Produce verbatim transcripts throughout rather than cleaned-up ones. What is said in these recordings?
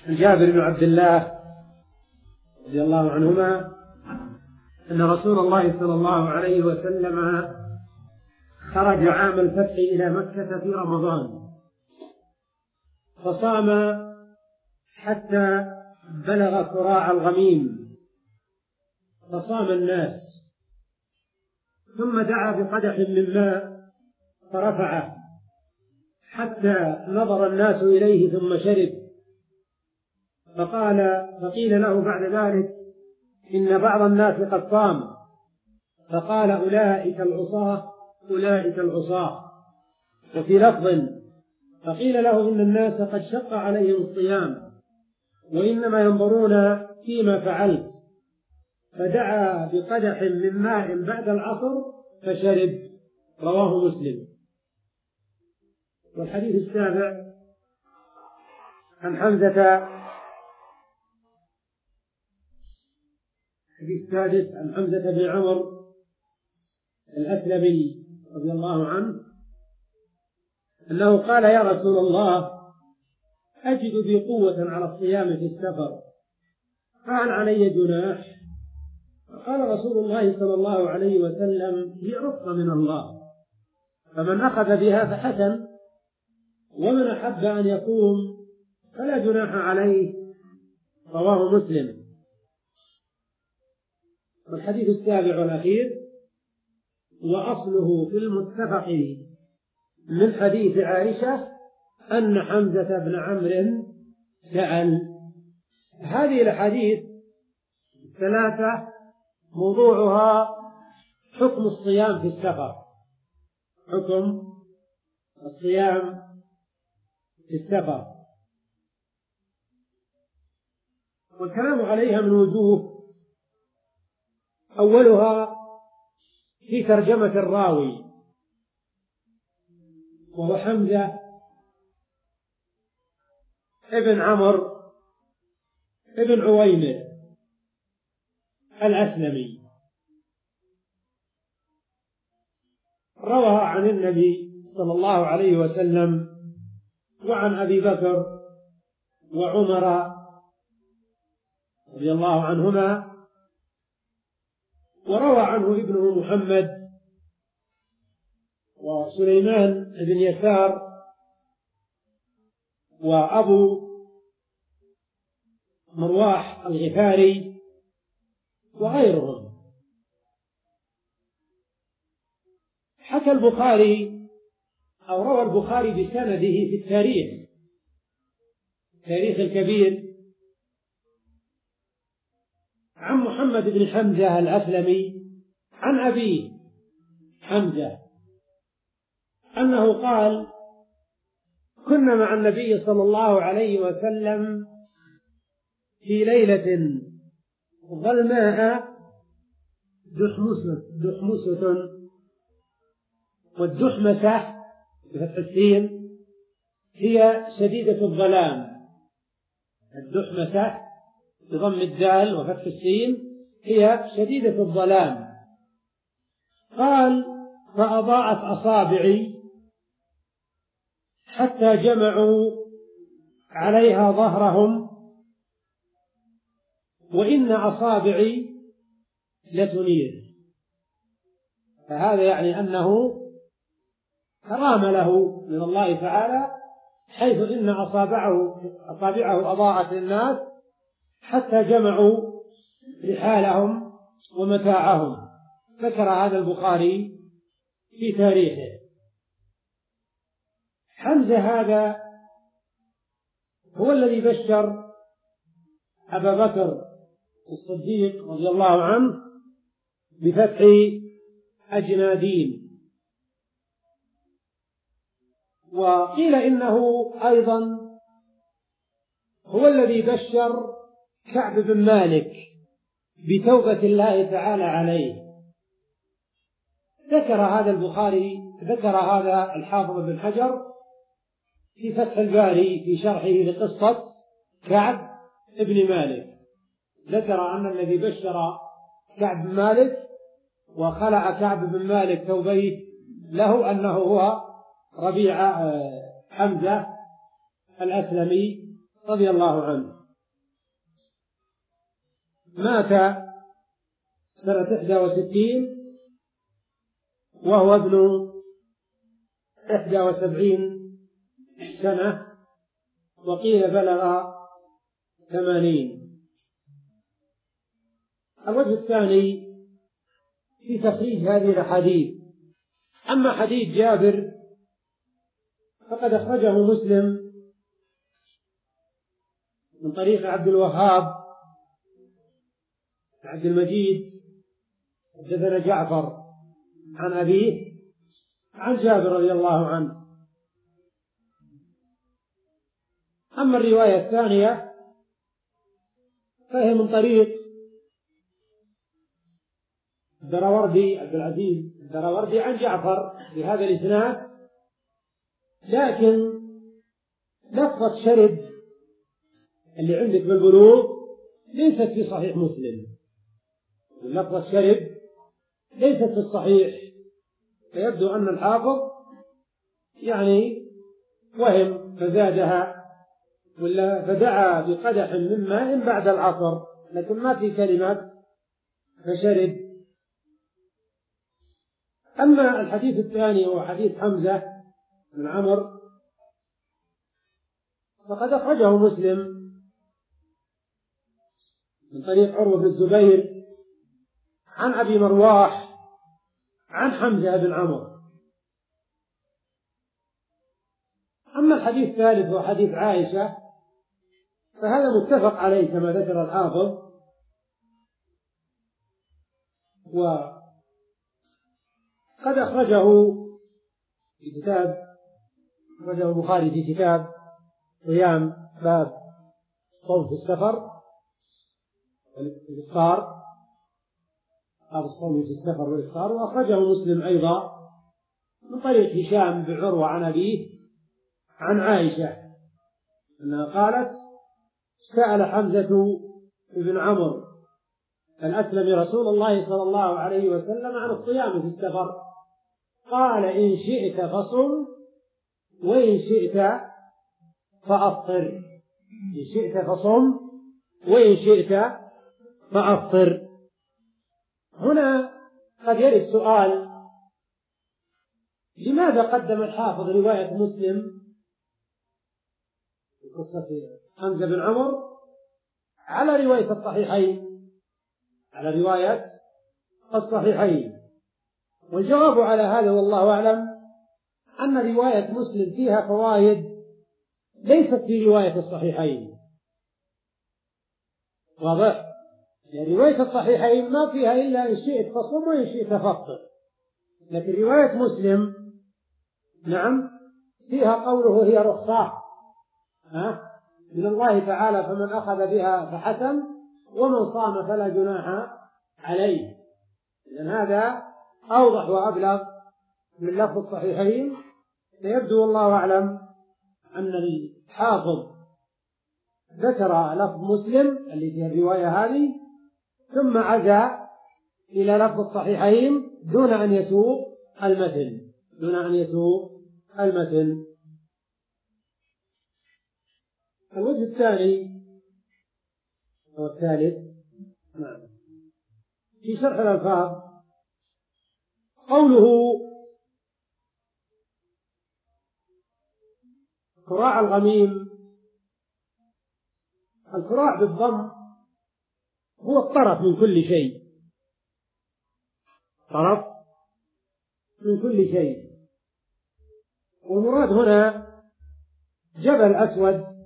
جابر بن عبد الله رضي الله عنهما أن رسول الله صلى الله عليه وسلم خرج عام الفتح إلى مكة في رمضان، فصام حتى بلغ كراع الغميم فصام الناس، ثم دعا بقدح من ماء فرفعه حتى نظر الناس إليه ثم شرب، فقال فقيل له بعد ذلك إن بعض الناس قد صام، فقال أولئك العصاة أولئك العصاة. وفي لفظ فقيل له إن الناس قد شق عليهم الصيام وإنما ينظرون فيما فعلت، فدعا بقدح من ماء بعد العصر فشرب. رواه مسلم. والحديث السابع عن حمزة الحديث السادس عن حمزة بن عمرو الأسلمي رضي الله عنه أنه قال يا رسول الله أجد بي قوة على الصيام في السفر فهل علي جناح؟ فقال رسول الله صلى الله عليه وسلم هي رخصة من الله، فمن أخذ بها فحسن، ومن أحب أن يصوم فلا جناح عليه. رواه مسلم. والحديث السابع والأخير وأصله في المتفق من حديث عائشة أن حمزة بن عمرو سأل. هذه الحديث ثلاثة موضوعها حكم الصيام في السفر، حكم الصيام في السفر، والكلام عليها من وجوه. أولها في ترجمة الراوي وهو حمزة ابن عمرو ابن عويمر الأسلمي، روى عن النبي صلى الله عليه وسلم وعن أبي بكر وعمر رضي الله عنهما، وروى عنه ابنه محمد وسليمان بن يسار وأبو مرواح الغفاري وغيرهم. حكى البخاري أو روى البخاري بسنده في التاريخ التاريخ الكبير عن محمد بن حمزة الأسلمي عن أبيه حمزة أنه قال كنا مع النبي صلى الله عليه وسلم في ليلة ظلماء دحمسة، والدحمسة بفتح السين هي شديدة الظلام، الدحمسة بضم الدال وفتح السين هي شديدة الظلام. قال فأضاءت أصابعي حتى جمعوا عليها ظهرهم وإن أصابعي لتنير. فهذا يعني أنه كرامة له من الله تعالى، حيث إن أصابعه أصابعه أضاءت الناس حتى جمعوا رحالهم ومتاعهم. ذكر هذا البخاري في تاريخه. حمزة هذا هو الذي بشر أبا بكر الصديق رضي الله عنه بفتح أجنادين، وقيل إنه أيضا هو الذي بشر كعب بن مالك بتوبة الله تعالى عليه. ذكر هذا البخاري ذكر هذا الحافظ بن حجر في فتح الباري في شرحه لقصة كعب بن مالك، ذكر أن الذي بشر كعب بن مالك وخلع كعب بن مالك توبيه له أنه هو ربيعة حمزة الأسلمي رضي الله عنه، مات سنة إحدى وستين وهو ابن إحدى وسبعين سنة، وقيل بلغ ثمانين. الوجه الثاني في تخريج هذه الأحاديث. أما حديث جابر فقد أخرجه مسلم من طريق عبد الوهاب عبد المجيد حدثنا جعفر عن أبيه عن جابر رضي الله عنه. أما الرواية الثانية فهي من طريق الدراوردي عبد العزيز الدراوردي عن جعفر بهذا الإسناد، لكن لفظة شرب اللي عندك بالبلوغ ليست في صحيح مسلم، لفظة شرب ليست في الصحيح، فيبدو أن الحافظ يعني وهم فزادها، ولا فدعا بقدح من ماء بعد العصر، لكن ما في كلمة فشرب. أما الحديث الثاني هو حديث حمزة بن عمرو فقد أخرجه مسلم من طريق عروة بن الزبير عن أبي مرواح عن حمزة بن عمرو. أما الحديث الثالث هو حديث عائشة فهذا متفق عليه كما ذكر الحافظ، وقد أخرجه في كتاب أخرجه البخاري في كتاب صيام باب الصوم في السفر والإفطار، باب الصوم في السفر والإفطار. وأخرجه مسلم أيضا من طريق هشام بن عروة عن أبيه عن عائشة أنها قالت: سأل حمزة بن عمرو الأسلمي رسول الله صلى الله عليه وسلم عن الصيام في السفر، قال: إن شئت فصم وإن شئت فأفطر. إن شئت فصم وإن شئت فأفطر. هنا قد يرد السؤال: لماذا قدم الحافظ رواية مسلم في قصة حمزة بن عمرو على رواية الصحيحين على رواية الصحيحين؟ والجواب على هذا والله أعلم أن رواية مسلم فيها فوائد ليست في رواية الصحيحين. واضح؟ يعني رواية الصحيحين ما فيها إلا إن شئت فصم وإن شئت فافطر، لكن رواية مسلم نعم فيها قوله هي رخصة من الله تعالى، فمن أخذ بها فحسن ومن صام فلا جناح عليه. إذن هذا أوضح وأبلغ من لفظ الصحيحين. فيبدو والله أعلم أن الحافظ ذكر لفظ مسلم اللي فيها الرواية هذه ثم عزى إلى لفظ الصحيحين دون أن يسوق المتن دون أن يسوق المتن. الوجه الثاني أو الثالث نعم في شرح الألفاظ قوله: كراع الغميم. الكراع بالضم هو الطرف من كل شيء، طرف من كل شيء، والمراد هنا جبل أسود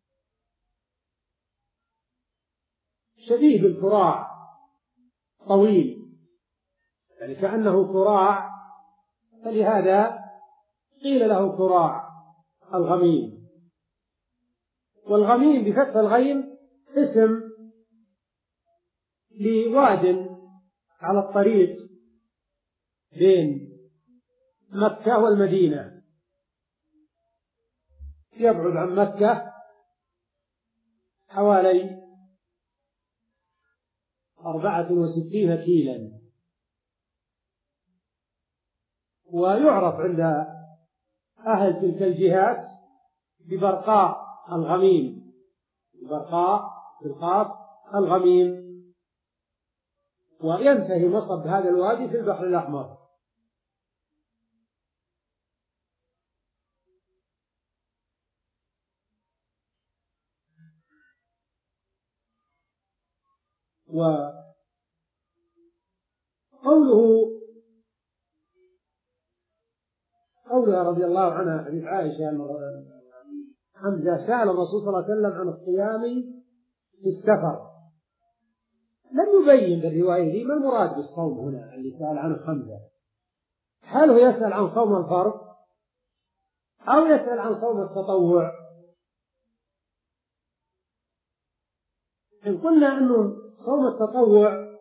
شديد الكراع طويل، يعني كأنه كراع، فلهذا قيل له كراع الغميم. والغميم بفتح الغين اسم لواد على الطريق بين مكة والمدينة، يبعد عن مكة حوالي أربعة وستين كيلا، ويعرف عند أهل تلك الجهات ببرقاء الغميم، غرقاء بالقاف الغميم. وينتهي مصب هذا الوادي في البحر الأحمر. وقوله قولها رضي الله عنها حديث عائشة حمزة سأل الرسول صلى الله عليه وسلم عن الصيام في السفر، لم يبين بالرواية دي ما المراد بالصوم هنا اللي سأل عنه حمزة. هل هو يسأل عن صوم الفرض أو يسأل عن صوم التطوع؟ إن قلنا أنه صوم التطوع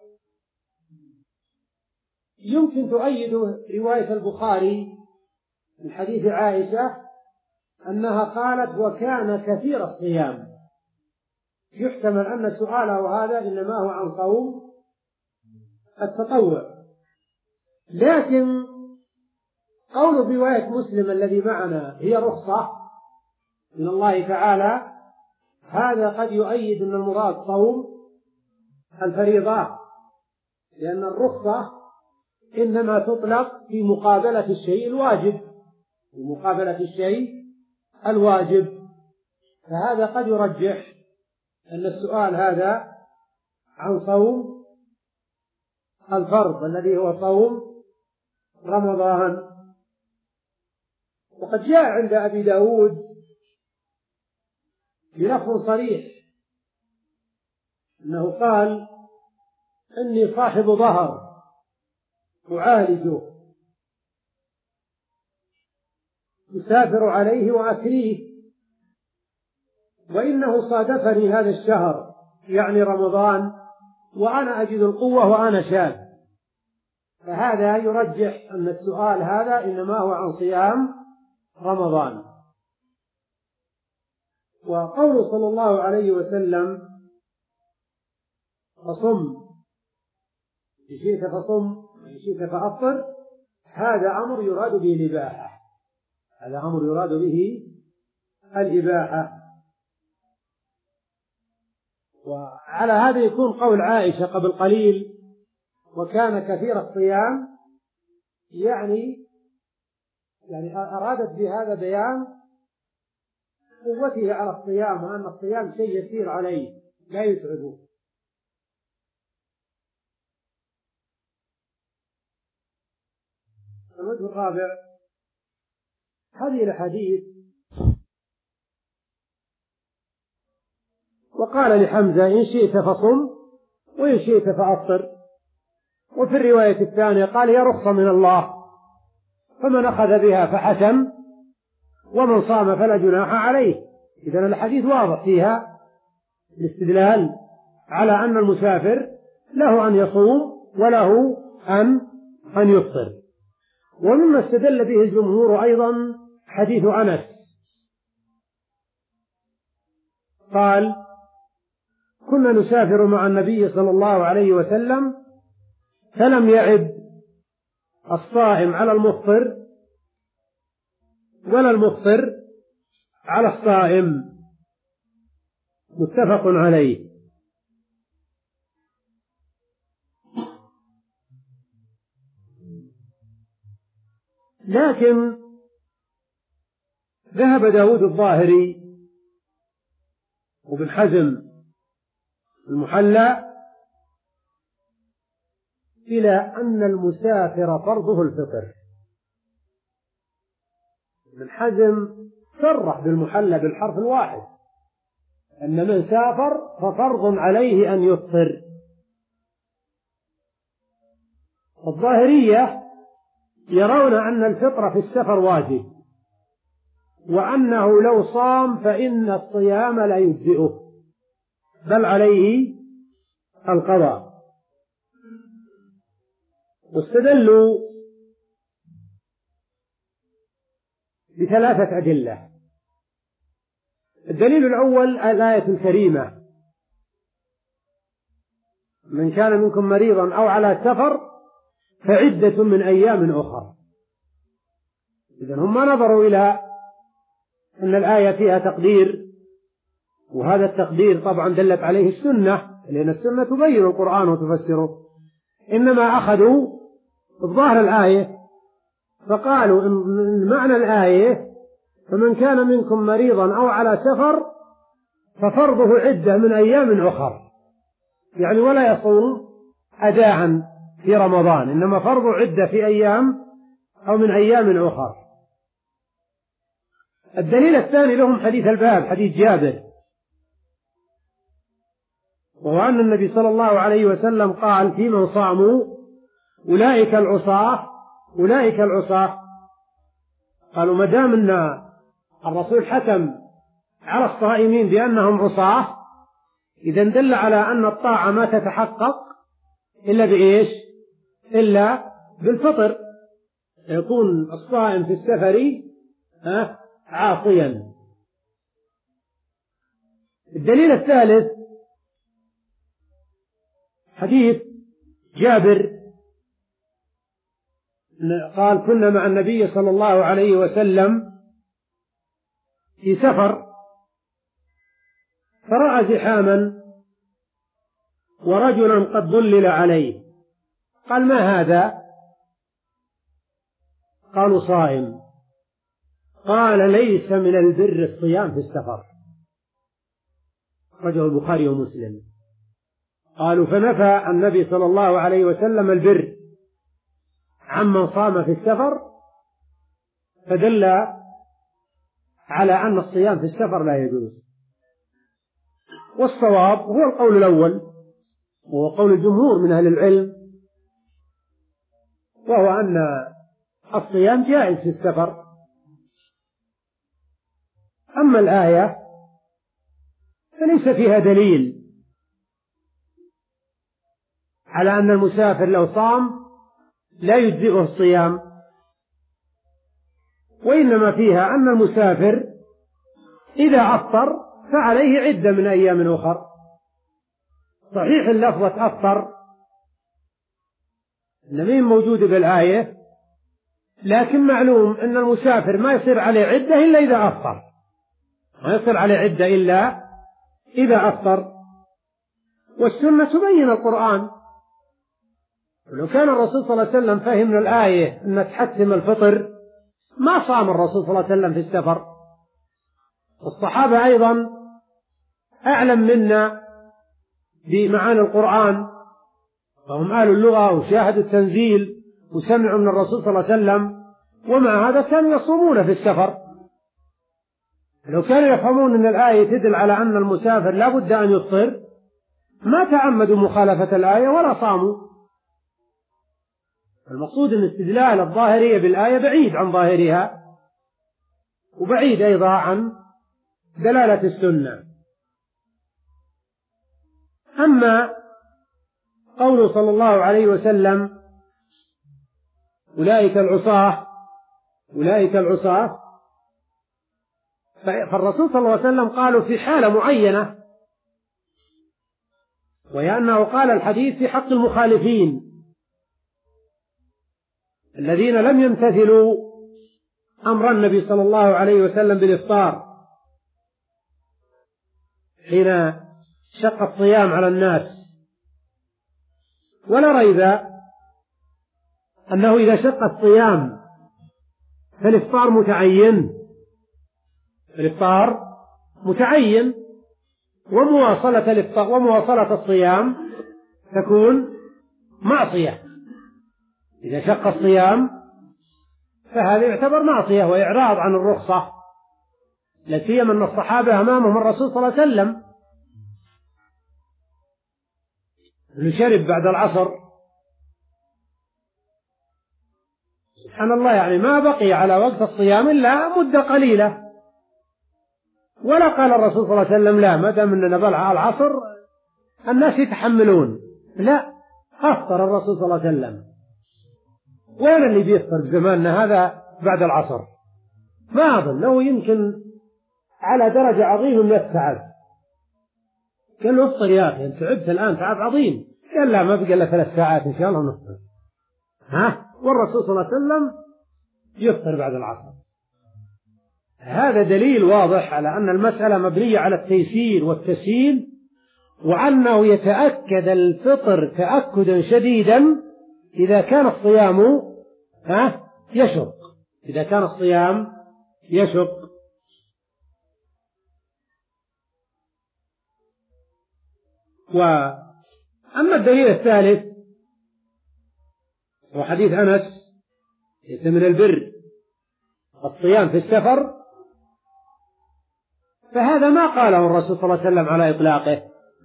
يمكن تؤيد رواية البخاري من حديث عائشة أنها قالت وكان كثير الصيام، يحتمل أن سؤاله هذا إنما هو عن صوم التطوع. لكن قول رواية مسلم الذي معنا هي رخصة من الله تعالى، هذا قد يؤيد أن المراد صوم الفريضة، لأن الرخصة إنما تطلق في مقابلة الشيء الواجب، في مقابلة الشيء الواجب. فهذا قد يرجح أن السؤال هذا عن صوم الفرض الذي هو صوم رمضان. وقد جاء عند أبي داود بلفظ صريح أنه قال إني صاحب ظهر أعالجه أسافر عليه وأكريه، وإنه صادفني هذا الشهر يعني رمضان وأنا أجد القوة وأنا شاب. فهذا يرجح أن السؤال هذا إنما هو عن صيام رمضان. وقوله صلى الله عليه وسلم فصم إن شئت فصم وإن شئت فأفطر، هذا أمر يراد به الإباحة، هذا أمر يراد به الإباحة. وعلى هذا يكون قول عائشة قبل قليل وكان كثير الصيام، يعني يعني أرادت بهذا بيان قوته على الصيام، وأن الصيام شيء يسير عليه لا يتعبه. الوجه الرابع هذه الحديث وقال لحمزة إن شئت فصم وإن شئت فأفطر. وفي الرواية الثانية قال هي رخصة من الله، فمن أخذ بها فحسن ومن صام فلا جناح عليه. إذن الحديث واضح فيها الاستدلال على أن المسافر له أن يصوم وله أن أن يفطر. ومما استدل به الجمهور أيضا حديث أنس قال كنا نسافر مع النبي صلى الله عليه وسلم فلم يعد الصائم على المفطر ولا المفطر على الصائم، متفق عليه. لكن ذهب داود الظاهري وابن حزم المحلى إلى أن المسافر فرضه الفطر. ابن حزم صرح بالمحلى بالحرف الواحد أن من سافر ففرض عليه أن يفطر. الظاهرية يرون أن الفطر في السفر واجب، وأنه لو صام فإن الصيام لا يجزئه بل عليه القضاء. واستدلوا بثلاثة أدلة. الدليل الأول الآية الكريمة من كان منكم مريضا أو على سفر فعدة من أيام أخرى. إذن هم نظروا إلى أن الآية فيها تقدير وهذا التقدير طبعا دلت عليه السنة، لأن السنة تبين القرآن وتفسره. إنما أخذوا بظاهر الآية فقالوا إن معنى الآية فمن كان منكم مريضا أو على سفر ففرضه عدة من أيام أخر، يعني ولا يصوم أداء في رمضان، إنما فرضه عدة في أيام أو من أيام أخر. الدليل الثاني لهم حديث الباب، حديث جابر، وهو أن النبي صلى الله عليه وسلم قال في من صاموا أولئك العصاة أولئك العصاة قالوا ما دام أن الرسول حكم على الصائمين بأنهم عصاة إذن دل على أن الطاعة ما تتحقق إلا بإيش؟ إلا بالفطر، يكون الصائم في السفر عاصيا. الدليل الثالث حديث جابر قال كنا مع النبي صلى الله عليه وسلم في سفر فرأى زحاما ورجلا قد ظلل عليه، قال ما هذا؟ قالوا صائم. قال ليس من البر الصيام في السفر، أخرجه البخاري ومسلم. قالوا فنفى النبي صلى الله عليه وسلم البر عمن صام في السفر، فدل على أن الصيام في السفر لا يجوز. والصواب هو القول الأول، وهو قول الجمهور من أهل العلم، وهو أن الصيام جائز في السفر. أما الآية فليس فيها دليل على أن المسافر لو صام لا يجزئه الصيام، وإنما فيها أن المسافر إذا أفطر فعليه عدة من أيام أخر. صحيح اللفظة أفطر لم موجود بالآية، لكن معلوم أن المسافر ما يصير عليه عدة إلا إذا أفطر، ما يصير عليه عدة إلا إذا أفطر. والسنة تبين القرآن، ولو كان الرسول صلى الله عليه وسلم فهم من الآية أن تحتم الفطر ما صام الرسول صلى الله عليه وسلم في السفر. والصحابة أيضا أعلم منا بمعاني القرآن، فهم أهل اللغة وشاهدوا التنزيل وسمعوا من الرسول صلى الله عليه وسلم، ومع هذا كانوا يصومون في السفر. لو كانوا يفهمون أن الآية تدل على أن المسافر لا بد أن يفطر ما تعمدوا مخالفة الآية ولا صاموا. المقصود أن استدلال الظاهرية بالآية بعيد عن ظاهرها، وبعيد أيضا عن دلالة السنة. أما قوله صلى الله عليه وسلم أولئك العصاة أولئك العصاة فالرسول صلى الله عليه وسلم قالوا في حالة معينة، وهي أنه قال الحديث في حق المخالفين الذين لم يمتثلوا أمر النبي صلى الله عليه وسلم بالإفطار حين شق الصيام على الناس. ولا ريب أنه إذا شق الصيام فالإفطار متعين الإفطار متعين ومواصلة الإفطار ومواصلة الصيام تكون معصية. إذا شق الصيام فهذا يعتبر معصية وإعراض عن الرخصة، لا سيما أن الصحابة أمامهم الرسول صلى الله عليه وسلم اللي شرب بعد العصر سبحان الله، يعني ما بقي على وقت الصيام إلا مدة قليلة، ولا قال الرسول صلى الله عليه وسلم لا ما دام أننا بلع العصر الناس يتحملون، لا، أفطر الرسول صلى الله عليه وسلم. وين اللي بيفطر بزماننا هذا بعد العصر؟ ما أظن، لو يمكن على درجة عظيمة من التعب. قال له افطر يا أخي، أنت تعبت الآن تعب عظيم. قال لا ما بقى إلا ثلاث ساعات إن شاء الله نفطر. ها، والرسول صلى الله عليه وسلم يفطر بعد العصر. هذا دليل واضح على أن المسألة مبنية على التيسير والتسهيل، وأنه يتأكد الفطر تأكدا شديدا إذا كان الصيام ها يشق إذا كان الصيام يشق. وأما الدليل الثالث هو حديث أنس: ليس من البر الصيام في السفر، فهذا ما قاله الرسول صلى الله عليه وسلم على إطلاقه،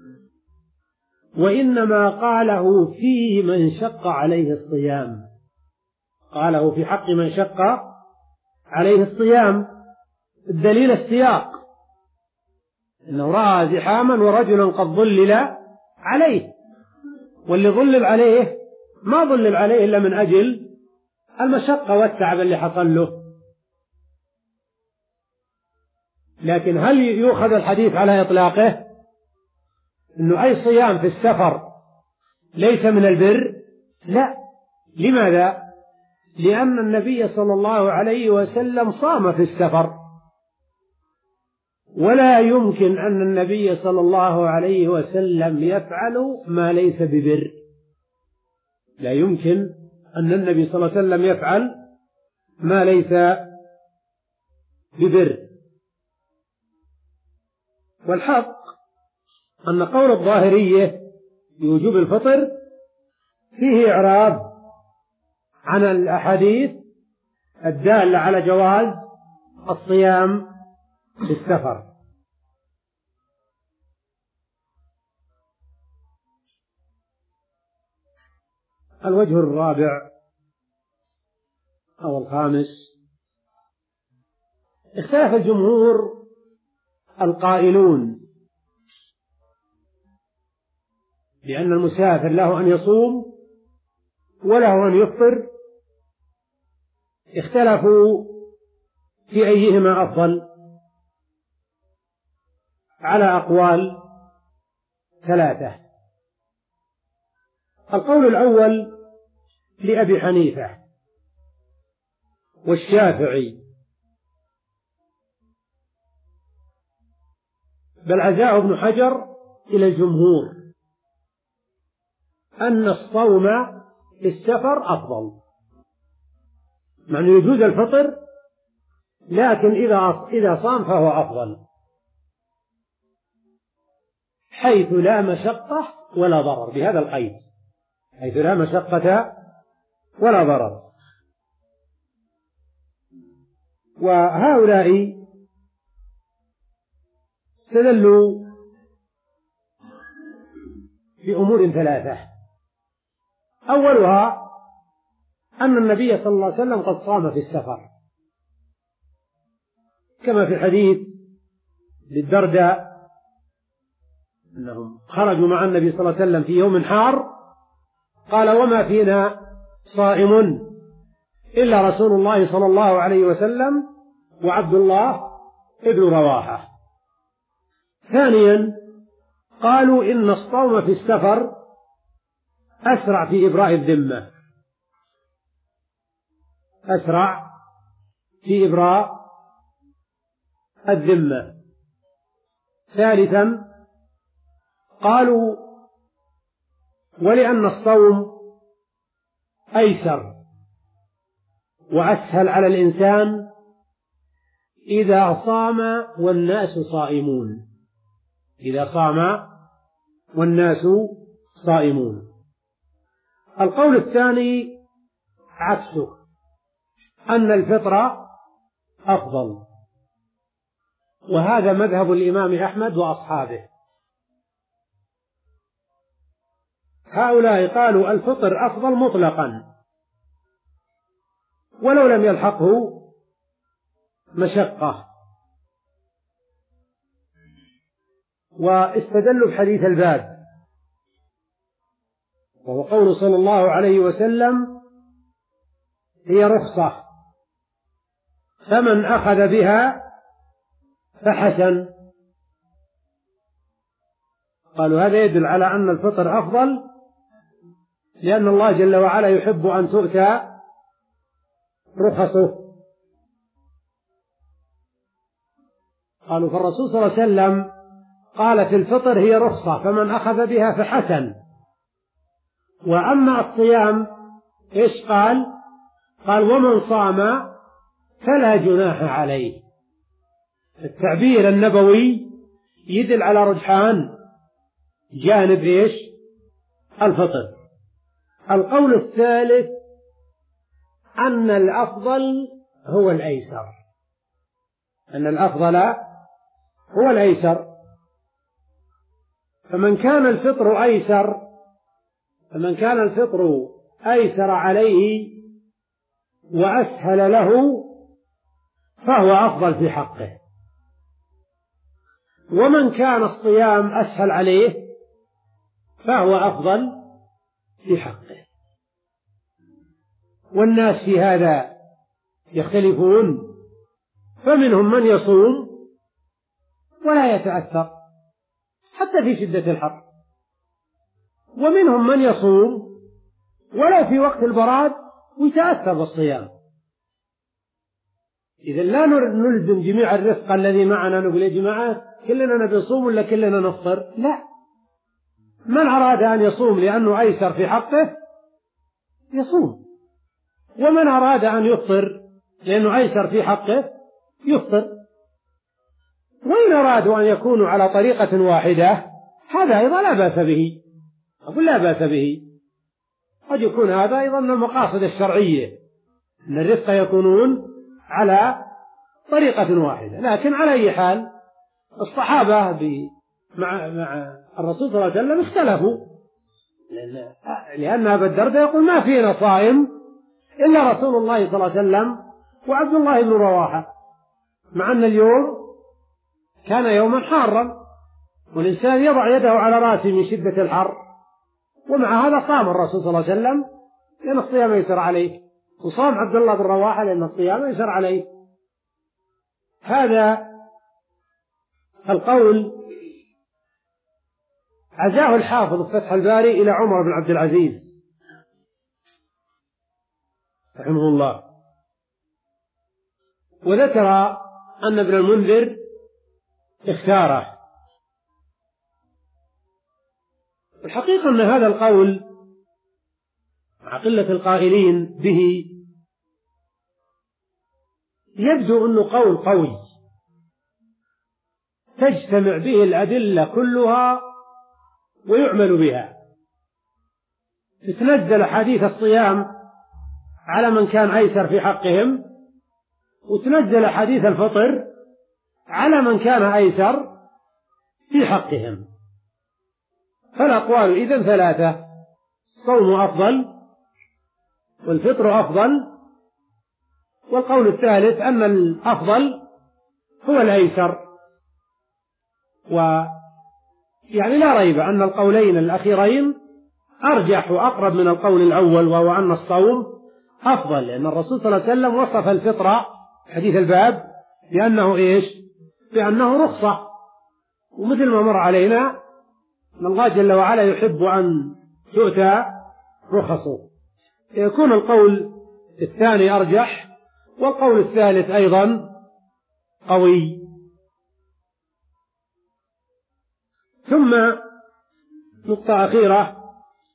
وإنما قاله في من شق عليه الصيام، قاله في حق من شق عليه الصيام. الدليل السياق، إنه رأى زحاما ورجلا قد ظلل عليه، واللي ظلل عليه ما ظلل عليه إلا من أجل المشقة والتعب اللي حصل له. لكن هل يؤخذ الحديث على إطلاقه أنه أي صيام في السفر ليس من البر؟ لا. لماذا؟ لأن النبي صلى الله عليه وسلم صام في السفر، ولا يمكن أن النبي صلى الله عليه وسلم يفعل ما ليس ببر. لا يمكن أن النبي صلى الله عليه وسلم يفعل ما ليس ببر. والحق أن قول الظاهرية بوجوب الفطر فيه إعراض عن الأحاديث الدالة على جواز الصيام في السفر. الوجه الرابع أو الخامس: اختلف الجمهور القائلون بأن المسافر له أن يصوم وله أن يفطر، اختلفوا في أيهما أفضل على أقوال ثلاثة. القول الأول لأبي حنيفة والشافعي، بل عزاه ابن حجر إلى الجمهور، أن الصوم في السفر أفضل، مع أنه يجوز الفطر، لكن إذا إذا صام فهو أفضل، حيث لا مشقة ولا ضرر، بهذا القيد، حيث لا مشقة ولا ضرر. وهؤلاء استدلوا بأمور ثلاثة: أولها أن النبي صلى الله عليه وسلم قد صام في السفر، كما في الحديث للدرداء أنهم خرجوا مع النبي صلى الله عليه وسلم في يوم حار، قال: وما فينا صائم إلا رسول الله صلى الله عليه وسلم وعبد الله ابن رواحة. ثانيا قالوا إن الصوم في السفر أسرع في إبراء الذمة، أسرع في إبراء الذمة. ثالثا قالوا ولأن الصوم أيسر وأسهل على الإنسان إذا صام والناس صائمون، إذا صام والناس صائمون. القول الثاني عكسه، أن الفطر أفضل، وهذا مذهب الإمام أحمد وأصحابه. هؤلاء قالوا الفطر أفضل مطلقا ولو لم يلحقه مشقة، واستدلوا بحديث الباب، وهو قول صلى الله عليه وسلم: هي رخصة، فمن أخذ بها فحسن. قالوا هذا يدل على أن الفطر أفضل، لأن الله جل وعلا يحب أن تؤتى رخصه. قالوا فالرسول صلى الله عليه وسلم قال في الفطر هي رخصة فمن أخذ بها فحسن، وأما الصيام إيش قال؟ قال ومن صام فلا جناح عليه. التعبير النبوي يدل على رجحان جانب إيش؟ الفطر. القول الثالث أن الأفضل هو الأيسر، أن الأفضل هو الأيسر، فمن كان الفطر أيسر فمن كان الفطر أيسر عليه وأسهل له فهو أفضل في حقه، ومن كان الصيام أسهل عليه فهو أفضل في حقه. والناس في هذا يختلفون، فمنهم من يصوم ولا يتأثر حتى في شدة الحر، ومنهم من يصوم ولو في وقت البراد ويتأثر بالصيام. إذا لا نلزم جميع الرفق الذي معنا نقول يا جماعة كلنا نبي نصوم ولا كلنا نفطر، لا، من أراد أن يصوم لأنه أيسر في حقه يصوم، ومن أراد أن يفطر لأنه أيسر في حقه يفطر. وإن أرادوا أن يكونوا على طريقة واحدة هذا أيضا لا بأس به، أقول لا بأس به، قد يكون هذا أيضا من المقاصد الشرعية أن الرفق يكونون على طريقة واحدة. لكن على أي حال الصحابة مع مع الرسول صلى الله عليه وسلم اختلفوا، لأن, لأن أبا الدرداء يقول ما فينا صائم إلا رسول الله صلى الله عليه وسلم وعبد الله بن رواحة، مع أن اليوم كان يوما حارا والإنسان يضع يده على رأسه من شدة الحر، ومع هذا صام الرسول صلى الله عليه وسلم لأن الصيام يسر عليه، وصام عبد الله بن رواحة لأن الصيام يسر عليه. هذا القول عزاه الحافظ في فتح الباري إلى عمر بن عبد العزيز رحمه الله، وذكر أن ابن المنذر اختاره. الحقيقة أن هذا القول مع قلة القائلين به يبدو أنه قول قوي تجتمع به الأدلة كلها ويعمل بها، تتنزل حديث الصيام على من كان أيسر في حقهم، وتنزل حديث الفطر على من كان أيسر في حقهم. فالأقوال إذن ثلاثة: الصوم أفضل، والفطر أفضل، والقول الثالث أن الأفضل هو الأيسر. ويعني لا ريب أن القولين الأخيرين أرجح وأقرب من القول الأول، وهو أن الصوم أفضل، لأن الرسول صلى الله عليه وسلم وصف الفطرة حديث الباب بأنه إيش؟ بأنه رخصة، ومثل ما مر علينا أن الله جل وعلا يحب أن تؤتى رخصه. يكون القول الثاني أرجح، والقول الثالث أيضا قوي. ثم نقطة أخيرة: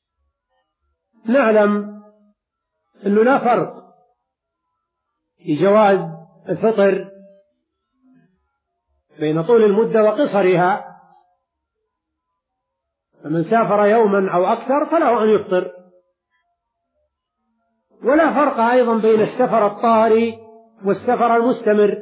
نعلم أنه لا فرق في جواز الفطر بين طول المدة وقصرها، فمن سافر يوما أو أكثر فله أن يفطر. ولا فرق أيضا بين السفر الطارئ والسفر المستمر.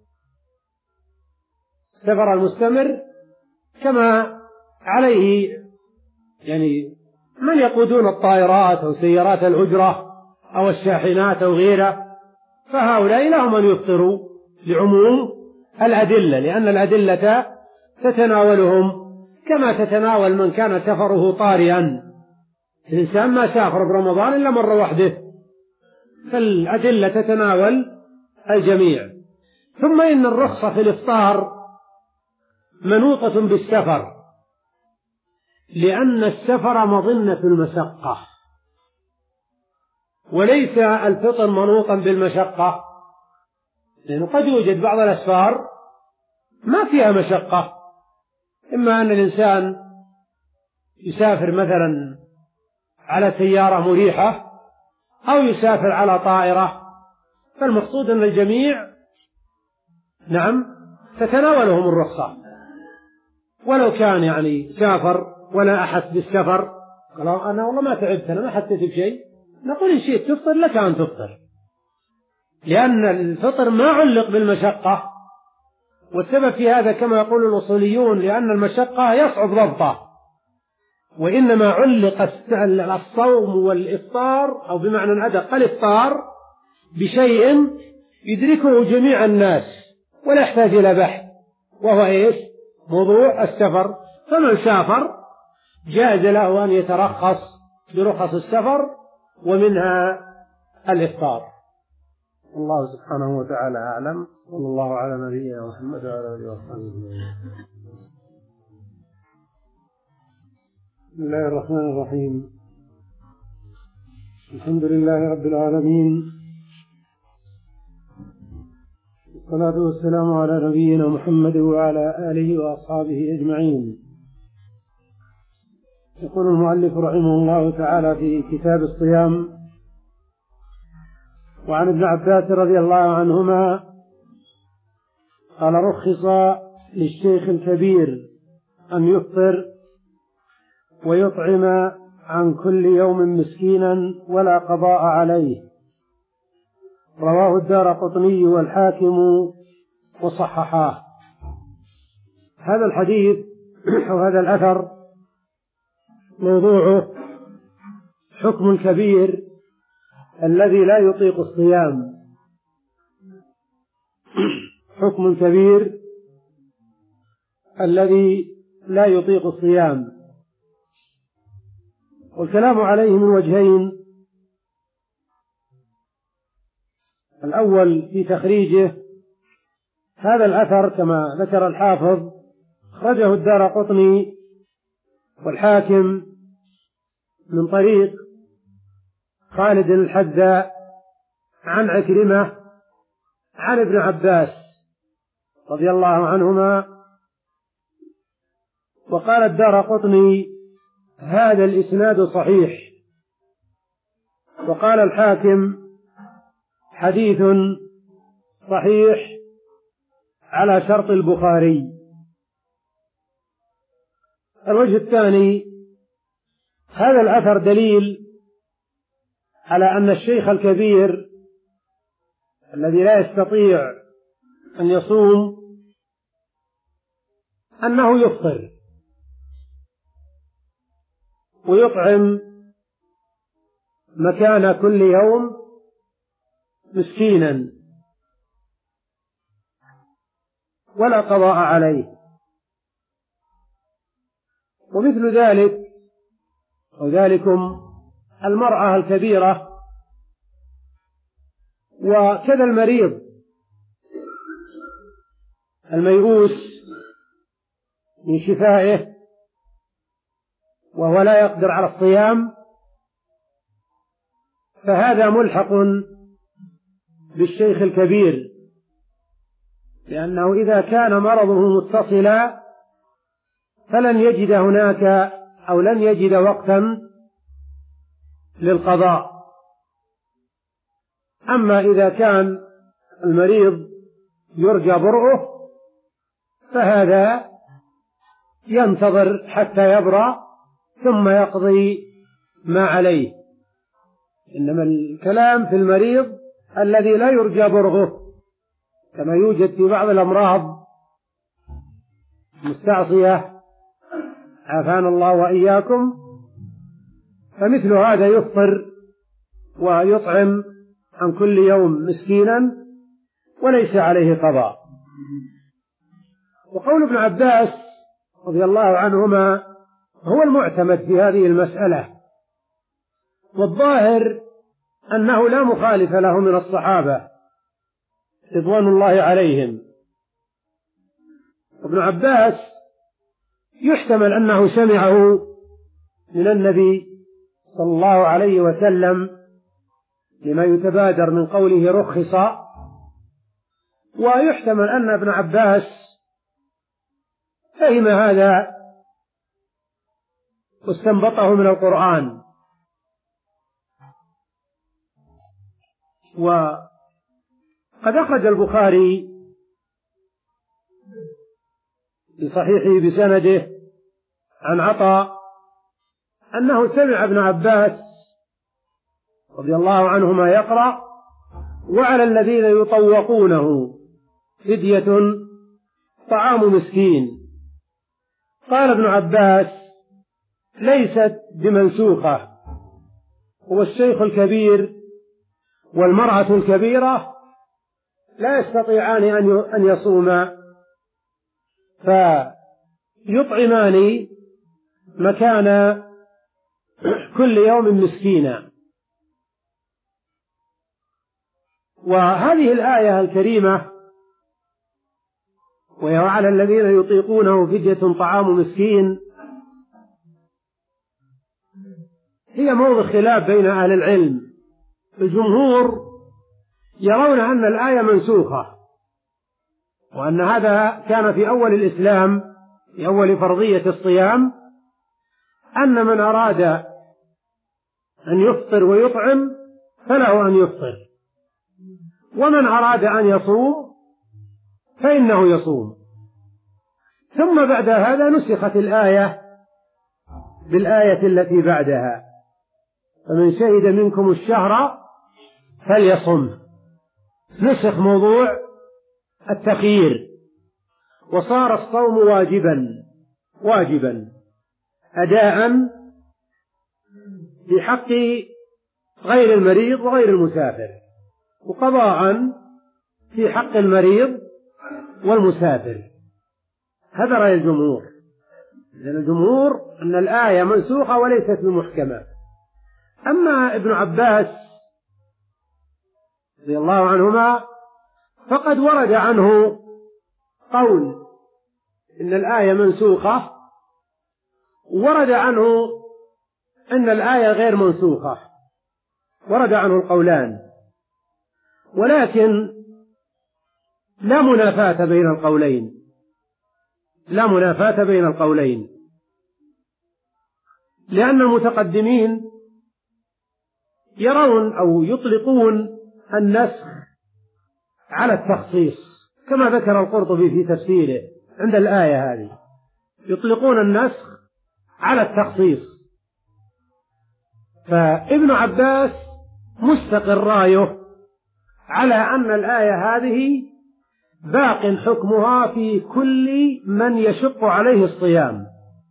السفر المستمر كما عليه يعني من يقودون الطائرات أو سيارات الأجرة أو الشاحنات أو غيره، فهؤلاء لهم أن يفطروا لعموم الأدلة، لأن الأدلة تتناولهم كما تتناول من كان سفره طارئا. الإنسان ما سافر برمضان إلا مرة واحدة، فالأدلة تتناول الجميع. ثم إن الرخصة في الإفطار منوطة بالسفر، لأن السفر مظنة المشقة، وليس الفطر منوطا بالمشقة، لأنه قد يوجد بعض الأسفار ما فيها مشقة، إما أن الإنسان يسافر مثلا على سيارة مريحة أو يسافر على طائرة، فالمقصود أن الجميع نعم تتناولهم الرخصة. ولو كان يعني سافر ولا أحس بالسفر، قال أنا والله ما تعبت، أنا ما حسيت بشيء، نقول إن شئت تفطر لك أن تفطر، لأن الفطر ما علق بالمشقة. والسبب في هذا كما يقول الأصوليون لأن المشقة يصعب ضبطه، وإنما علق الصوم والإفطار أو بمعنى الأدق الإفطار بشيء يدركه جميع الناس ولا يحتاج إلى بحث، وهو إيش؟ موضوع السفر. فمن سافر جاز له أن يترخص برخص السفر ومنها الإفطار. الله سبحانه وتعالى أعلم. صلى الله على نبينا محمد وعلى آله وصحبه أجمعين. بسم الله الرحمن الرحيم. الحمد لله رب العالمين، والصلاة والسلام على نبينا محمد وعلى آله وأصحابه أجمعين. يقول المؤلف رحمه الله تعالى في كتاب الصيام: وعن ابن عباس رضي الله عنهما قال: رخص للشيخ الكبير أن يفطر ويطعم عن كل يوم مسكينا ولا قضاء عليه. رواه الدارقطني والحاكم وصححاه. هذا الحديث أو هذا الأثر موضوعه حكم الكبير الذي لا يطيق الصيام. حكم الكبير الذي لا يطيق الصيام، والكلام عليه من وجهين: الأول في تخريجه. هذا الأثر كما ذكر الحافظ أخرجه الدارقطني والحاكم من طريق خالد الحذاء عن عكرمة عن ابن عباس رضي الله عنهما. وقال الدارقطني: هذا الإسناد صحيح. وقال الحاكم: حديث صحيح على شرط البخاري. الوجه الثاني: هذا الأثر دليل على أن الشيخ الكبير الذي لا يستطيع أن يصوم أنه يفطر ويطعم مكان كل يوم مسكينا ولا قضاء عليه. ومثل ذلك وذلكم المرأة الكبيرة وكذا المريض الميؤوس من شفائه وهو لا يقدر على الصيام، فهذا ملحق بالشيخ الكبير، لأنه إذا كان مرضه متصلا فلن يجد هناك أو لن يجد وقتا للقضاء. أما إذا كان المريض يرجى برؤه فهذا ينتظر حتى يبرأ ثم يقضي ما عليه. إنما الكلام في المريض الذي لا يرجى برؤه، كما يوجد في بعض الأمراض مستعصية عافانا الله وإياكم، فمثل هذا يفطر ويطعم عن كل يوم مسكينا وليس عليه قضاء. وقول ابن عباس رضي الله عنهما هو المعتمد في هذه المسألة، والظاهر أنه لا مخالف له من الصحابة رضوان الله عليهم. ابن عباس يحتمل أنه سمعه من النبي صلى الله عليه وسلم لما يتبادر من قوله رخص، ويحتمل أن ابن عباس فهم هذا واستنبطه من القرآن. وقد أخرج البخاري في صحيحه بسنده عن عطاء أنه سمع ابن عباس رضي الله عنهما يقرأ: وعلى الذين يطوقونه فدية طعام مسكين. قال ابن عباس: ليست بمنسوخة، والشيخ الكبير والمرأة الكبيرة لا يستطيعان أن يصوما، فيطعمان مكان كل يوم مسكينا. وهذه الآية الكريمة وعلى الذين يطيقونه فدية طعام مسكين هي موضع خلاف بين أهل العلم. الجمهور يرون أن الآية منسوخة، وأن هذا كان في أول الإسلام، في أول فرضية الصيام، أن من أراد أن يفطر ويطعم فله أن يفطر، ومن أراد أن يصوم فإنه يصوم. ثم بعد هذا نسخت الآية بالآية التي بعدها: فمن شهد منكم الشهر فليصم. نسخ موضوع التخيير، وصار الصوم واجبا واجبا أداء في حق غير المريض وغير المسافر، وقضاء في حق المريض والمسافر. هذا رأي الجمهور، لأن الجمهور أن الآية منسوخة وليست بمحكمة. أما ابن عباس رضي الله عنهما فقد ورد عنه قول إن الآية منسوخة، ورد عنه أن الآية غير منسوخة، ورد عنه القولان، ولكن لا منافاة بين القولين، لا منافاة بين القولين، لأن المتقدمين يرون أو يطلقون النسخ على التخصيص، كما ذكر القرطبي في تفسيره عند الآية هذه، يطلقون النسخ على التخصيص. فابن عباس مستقر رايه على أن الآية هذه باق حكمها في كل من يشق عليه الصيام،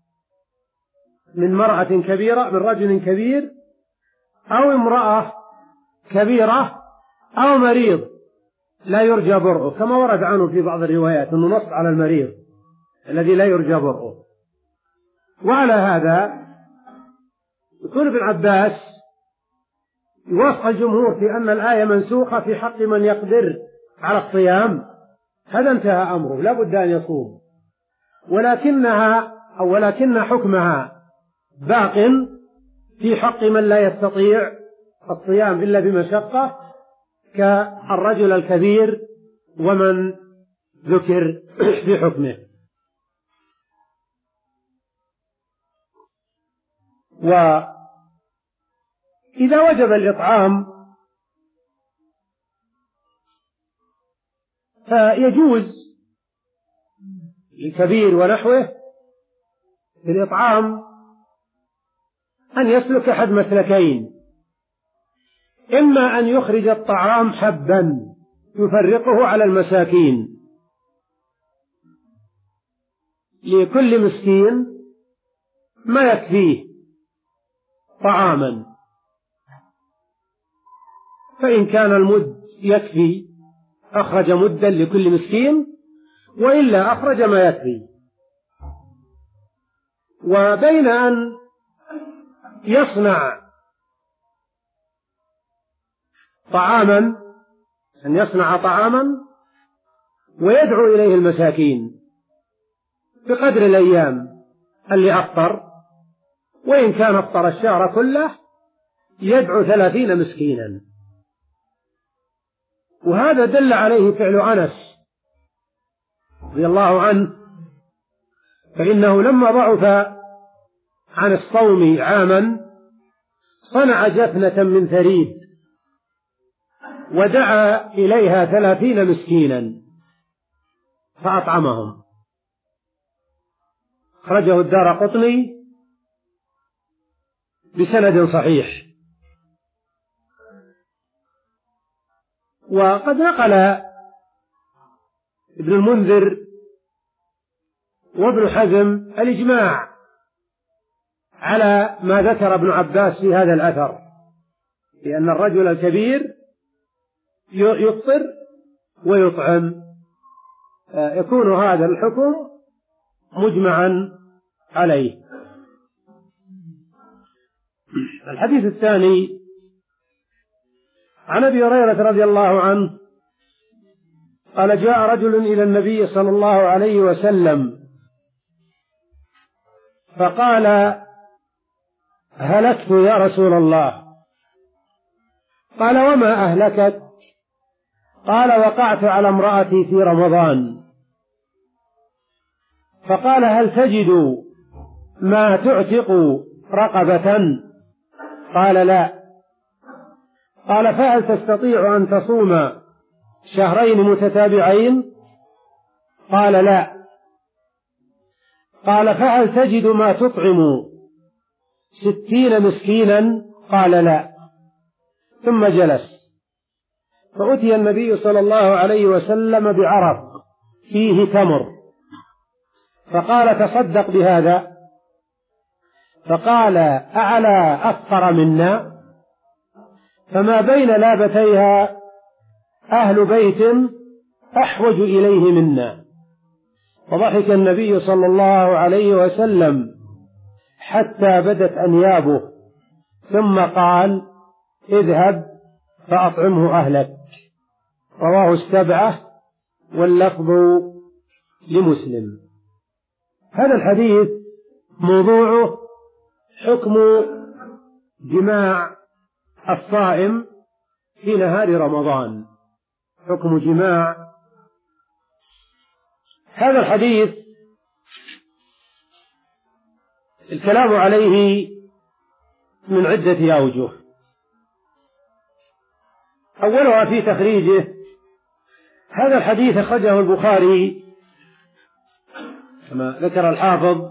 من مرأة كبيرة، من رجل كبير أو امرأة كبيرة أو مريض لا يرجى برؤه، كما ورد عنه في بعض الروايات أنه نص على المريض الذي لا يرجى برؤه. وعلى هذا يقول ابن عباس يوافق الجمهور في أن الآية منسوخة في حق من يقدر على الصيام، هذا انتهى أمره، لا بد أن يصوم، ولكنها أو ولكن حكمها باق في حق من لا يستطيع الصيام إلا بمشقة، كالرجل الكبير ومن ذكر في حكمه. وإذا وجب الإطعام فيجوز للكبير ونحوه الإطعام أن يسلك أحد مسلكين: إما أن يخرج الطعام حبا يفرقه على المساكين لكل مسكين ما يكفيه طعاما، فإن كان المد يكفي أخرج مدا لكل مسكين، وإلا أخرج ما يكفي. وبين أن يصنع طعاما أن يصنع طعاما ويدعو إليه المساكين بقدر الأيام اللي أفطر، وإن كان أفطر الشهر كله يدعو ثلاثين مسكينا. وهذا دل عليه فعل أنس رضي الله عنه فإنه لما ضعف عن الصوم عاما صنع جفنة من ثريد ودعا إليها ثلاثين مسكينا فأطعمهم. أخرجه الدارقطني بسند صحيح. وقد نقل ابن المنذر وابن حزم الإجماع على ما ذكر ابن عباس في هذا الأثر، لأن الرجل الكبير يفطر ويطعم، يكون هذا الحكم مجمعا عليه. الحديث الثاني عن أبي هريرة رضي الله عنه قال: جاء رجل إلى النبي صلى الله عليه وسلم فقال: هلكت يا رسول الله. قال: وما أهلكت؟ قال: وقعت على امرأتي في رمضان. فقال: هل تجد ما تعتق رقبة؟ قال: لا. قال: فهل تستطيع أن تصوم شهرين متتابعين؟ قال: لا. قال: فهل تجد ما تطعم ستين مسكينا؟ قال: لا. ثم جلس، فأتي النبي صلى الله عليه وسلم بعرق فيه تمر، فقال: تصدق بهذا. فقال: أعلى أفقر منا؟ فما بين لابتيها أهل بيت أحوج إليه منا. فضحك النبي صلى الله عليه وسلم حتى بدت أنيابه، ثم قال: اذهب فأطعمه أهلك. رواه السبعة واللفظ لمسلم. هذا الحديث موضوعه حكم جماع الصائم في نهار رمضان. حكم جماع. هذا الحديث الكلام عليه من عدة أوجه. أولها في تخريجه. هذا الحديث أخرجه البخاري كما ذكر الحافظ،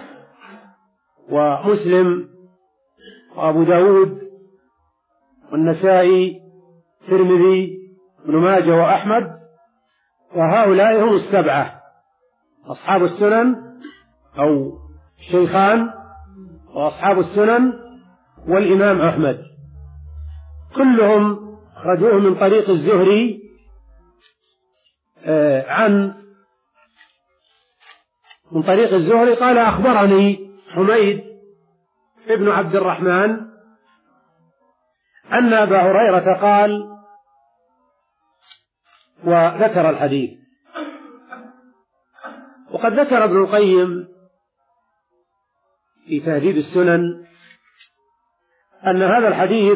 ومسلم، وأبو داود، والنسائي، الترمذي، ابن ماجه، وأحمد، وهؤلاء هم السبعة أصحاب السنن أو الشيخان وأصحاب السنن والإمام أحمد، كلهم أخرجوه من طريق الزهري آه عن من طريق الزهري قال: أخبرني حميد ابن عبد الرحمن أن أبا هريرة قال، وذكر الحديث. وقد ذكر ابن القيم في تهذيب السنن أن هذا الحديث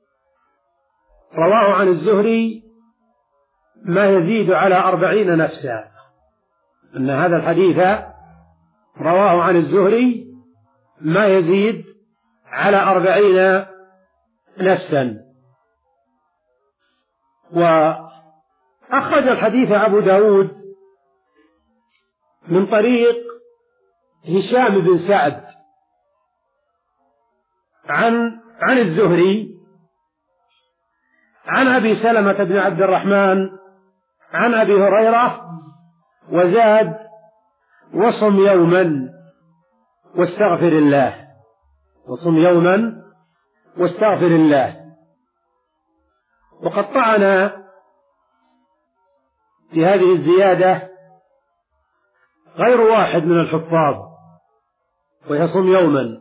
رواه عن الزهري ما يزيد على أربعين نفسا، أن هذا الحديث رواه عن الزهري ما يزيد على أربعين نفسا. وأخرج الحديث أبو داود من طريق هشام بن سعد عن عن الزهري عن أبي سلمة بن عبد الرحمن عن أبي هريرة، وزاد: وصم يوما واستغفر الله. وصم يوما واستغفر الله. وقد طعن في هذه الزيادة غير واحد من الحفاظ، ويصم يوما.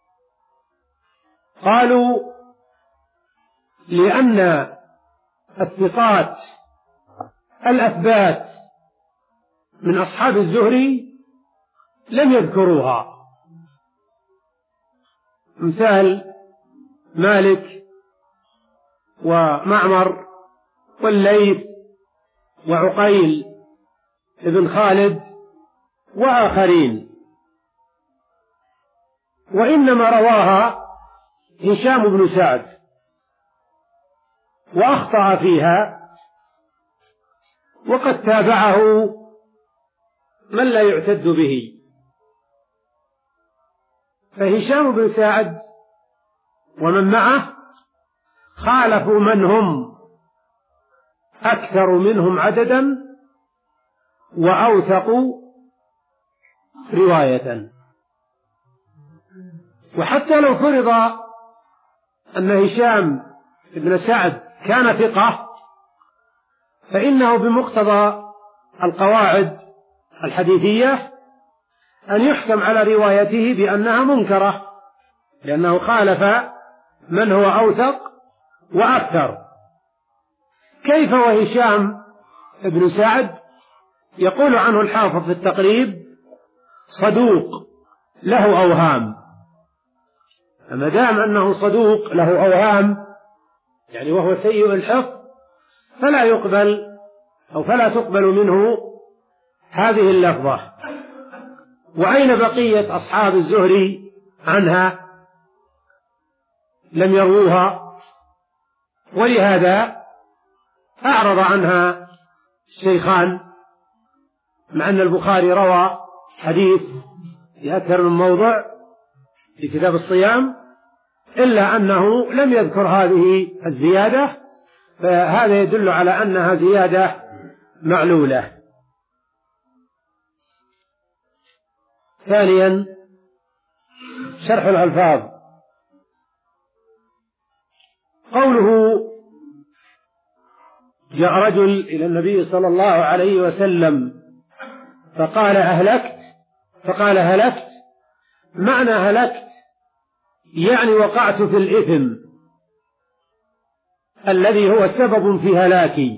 قالوا: لأن الثقات الأثبات من أصحاب الزهري لم يذكروها، مثال مالك ومعمر والليث وعقيل بن خالد وآخرين، وإنما رواها هشام بن سعد وأخطأ فيها، وقد تابعه من لا يعتد به. فهشام بن سعد ومن معه خالفوا من هم أكثر منهم عددا وأوثقوا رواية. وحتى لو فرض أن هشام بن سعد كان ثقة، فإنه بمقتضى القواعد الحديثية أن يحكم على روايته بأنها منكرة، لأنه خالف من هو أوثق وأكثر. كيف وهشام بن سعد يقول عنه الحافظ في التقريب صدوق له أوهام؟ فما دام أنه صدوق له أوهام يعني وهو سيء الحفظ، فلا يقبل أو فلا تقبل منه هذه اللفظة. وأين بقية أصحاب الزهري عنها؟ لم يروها، ولهذا أعرض عنها الشيخان، مع أن البخاري روى حديث في أكثر من موضع في كتاب الصيام، إلا أنه لم يذكر هذه الزيادة، فهذا يدل على أنها زيادة معلولة. ثانيا شرح الألفاظ. قوله جاء رجل إلى النبي صلى الله عليه وسلم فقال أهلكت فقال هلكت، معنى هلكت يعني وقعت في الإثم الذي هو سبب في هلاكي،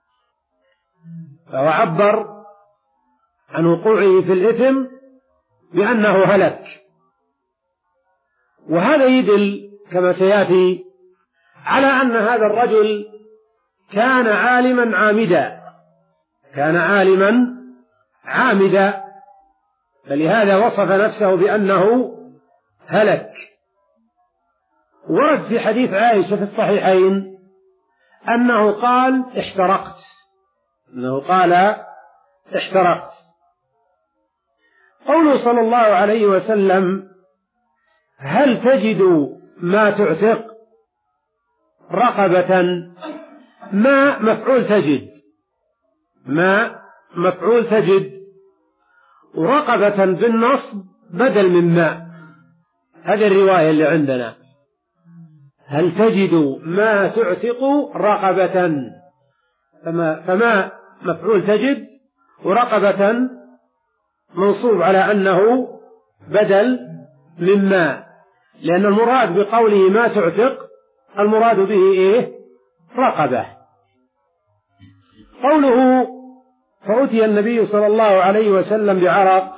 فهو عبر عن وقوعه في الإثم بأنه هلك. وهذا يدل كما سيأتي على أن هذا الرجل كان عالما عامدا كان عالما عامدا فلهذا وصف نفسه بأنه هلك. ورد في حديث عائشة في الصحيحين أنه قال احترقت أنه قال احترقت. قوله صلى الله عليه وسلم هل تجد ما تعتق رقبة، ما مفعول تجد ما مفعول تجد ورقبة بالنصب بدل من ما. هذه الرواية اللي عندنا هل تجد ما تعتق رقبة، فما, فما مفعول تجد ورقبة منصوب على أنه بدل مما، لأن المراد بقوله ما تعتق المراد به إيه؟ رقبة. قوله فأتي النبي صلى الله عليه وسلم بعرق،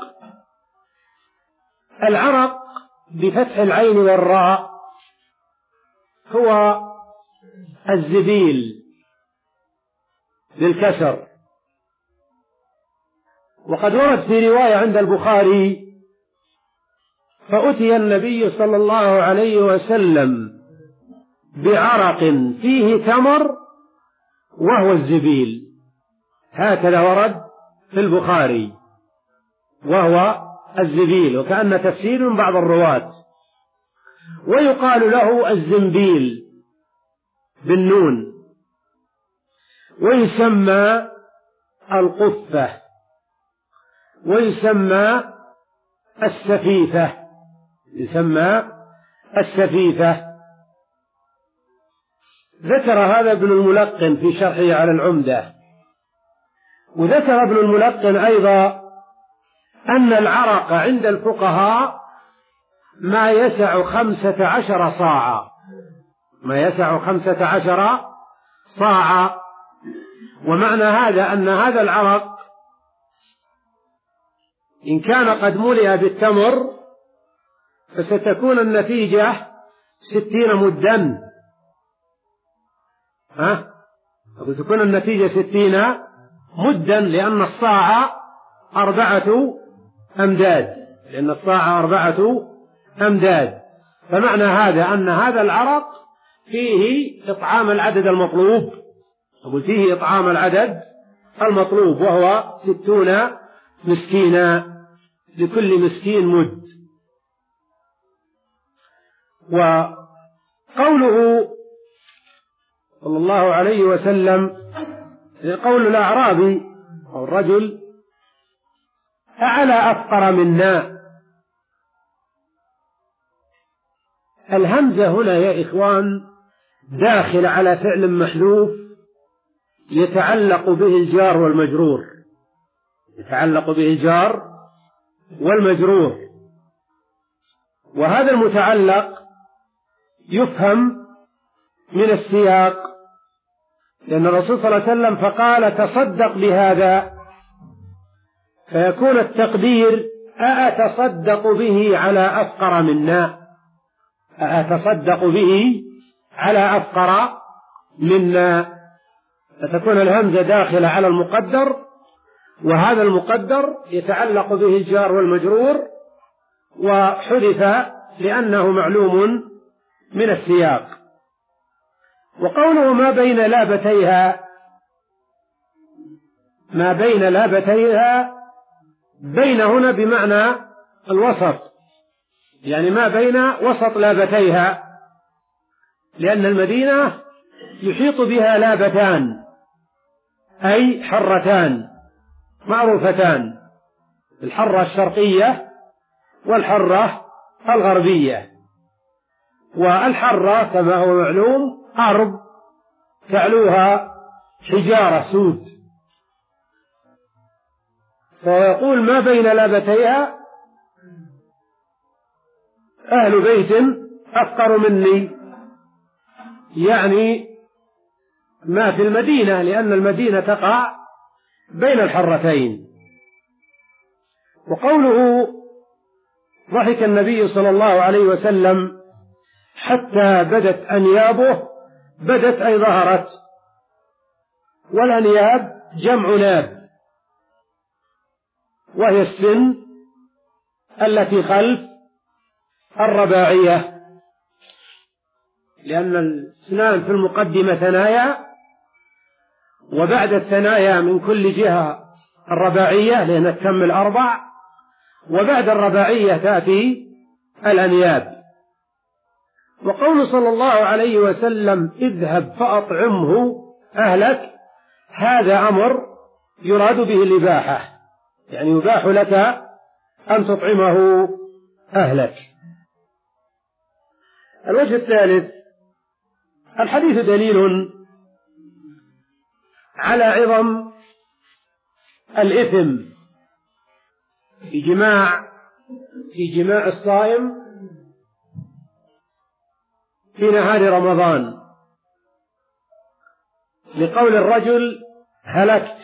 العرق بفتح العين والراء هو الزبيل للكسر. وقد ورد في رواية عند البخاري فأتي النبي صلى الله عليه وسلم بعرق فيه تمر وهو الزبيل، هكذا ورد في البخاري وهو الزبيل، وكأن تفسير من بعض الرواة. ويقال له الزنبيل بالنون، ويسمى القفة، ويسمى السفيفة يسمى السفيفة. ذكر هذا ابن الملقن في شرحه على العمدة. وذكر ابن الملقن أيضا أن العرق عند الفقهاء ما يسع خمسة عشر صاعا ما يسع خمسة عشر صاعا. ومعنى هذا أن هذا العرق إن كان قد ملئ بالتمر فستكون النتيجة ستين مدا ها ستكون النتيجة ستين مدا، لأن الصاع أربعة أمداد لأن الصاع أربعة أمداد. فمعنى هذا أن هذا العرق فيه إطعام العدد المطلوب، أقول فيه إطعام العدد المطلوب، وهو ستون مسكينا، لكل مسكين مد. وقوله صلى الله عليه وسلم، قول الأعرابي أو الرجل: أعلى أفقر منا. الهمزة هنا يا إخوان داخل على فعل محذوف يتعلق به الجار والمجرور، يتعلق به الجار والمجرور، وهذا المتعلق يفهم من السياق، لأن الرسول صلى الله عليه وسلم فقال: تصدق بهذا، فيكون التقدير: أأتصدق به على أفقر منا، أتصدق به على أفقر منا، فتكون الهمزة داخلة على المقدر، وهذا المقدر يتعلق به الجار والمجرور، وحذف لأنه معلوم من السياق. وقوله ما بين لابتيها، ما بين لابتيها، بين هنا بمعنى الوسط، يعني ما بين وسط لابتيها، لأن المدينة يحيط بها لابتان أي حرتان معروفتان، الحرة الشرقية والحرة الغربية. والحرة كما هو معلوم أرض تعلوها حجارة سود، فيقول ما بين لابتيها أهل بيت أفقر مني، يعني ما في المدينة، لأن المدينة تقع بين الحرتين. وقوله ضحك النبي صلى الله عليه وسلم حتى بدت أنيابه، بدت أي ظهرت، والأنياب جمع ناب، وهي السن التي خلف الرباعية، لأن الأسنان في المقدمة ثنايا، وبعد الثنايا من كل جهة الرباعية لأنها تكمل أربع، وبعد الرباعية تأتي الأنياب. وقول صلى الله عليه وسلم اذهب فأطعمه أهلك، هذا أمر يراد به الإباحة، يعني يباح لك أن تطعمه أهلك. الوجه الثالث: الحديث دليل على عظم الإثم في جماع في جماع الصائم في نهار رمضان، لقول الرجل هلكت،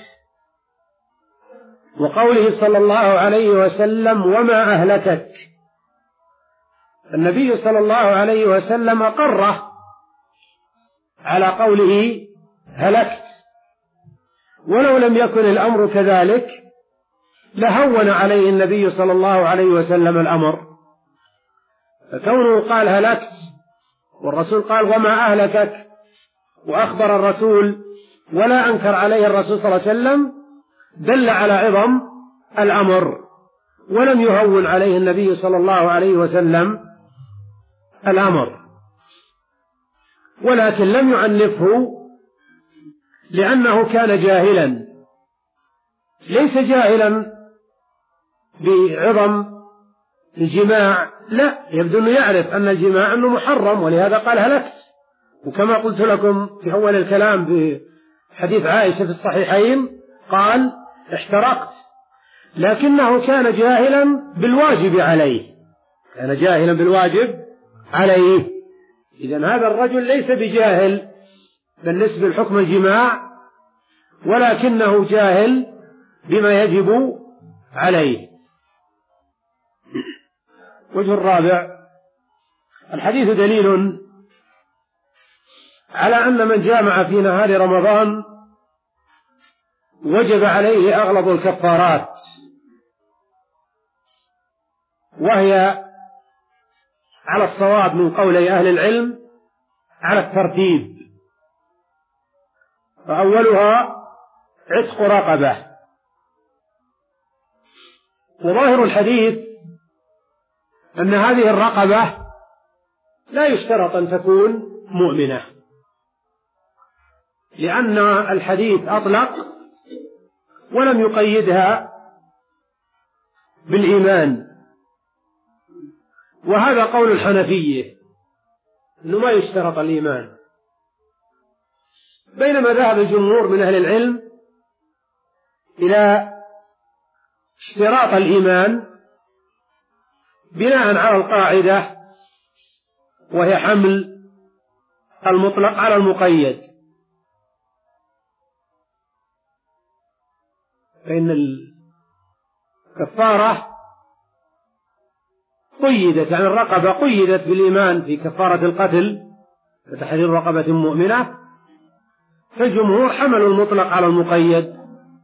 وقوله صلى الله عليه وسلم وما أهلكك. النبي صلى الله عليه وسلم أقره على قوله هلكت، ولو لم يكن الأمر كذلك لهون عليه النبي صلى الله عليه وسلم الأمر، فكونه قال هلكت والرسول قال وما أهلكك، وأخبر الرسول ولا أنكر عليه الرسول صلى الله عليه وسلم، دل على عظم الأمر، ولم يهون عليه النبي صلى الله عليه وسلم الأمر، ولكن لم يعنفه لأنه كان جاهلا، ليس جاهلا بعظم الجماع، لا، يبدو أنه يعرف أن الجماع أنه محرم، ولهذا قال هلكت. وكما قلت لكم في أول الكلام في حديث عائشة في الصحيحين قال احترقت، لكنه كان جاهلا بالواجب عليه، كان جاهلا بالواجب عليه. إذن هذا الرجل ليس بجاهل بالنسبة لحكم الجماع، ولكنه جاهل بما يجب عليه. وجه الرابع: الحديث دليل على أن من جامع في نهار رمضان وجب عليه أغلب الكفارات، وهي على الصواب من قولي أهل العلم على الترتيب، وأولها عتق رقبة. وظاهر الحديث أن هذه الرقبة لا يشترط أن تكون مؤمنة، لأن الحديث أطلق ولم يقيدها بالإيمان، وهذا قول الحنفية أنه ما يشترط الإيمان، بينما ذهب الجمهور من أهل العلم إلى اشتراط الإيمان بناء على القاعدة وهي حمل المطلق على المقيد. فإن الكفارة قيدت، يعني الرقبة قيدت بالإيمان في كفارة القتل وتحرير رقبة مؤمنة، فالجمهور حملوا المطلق على المقيد.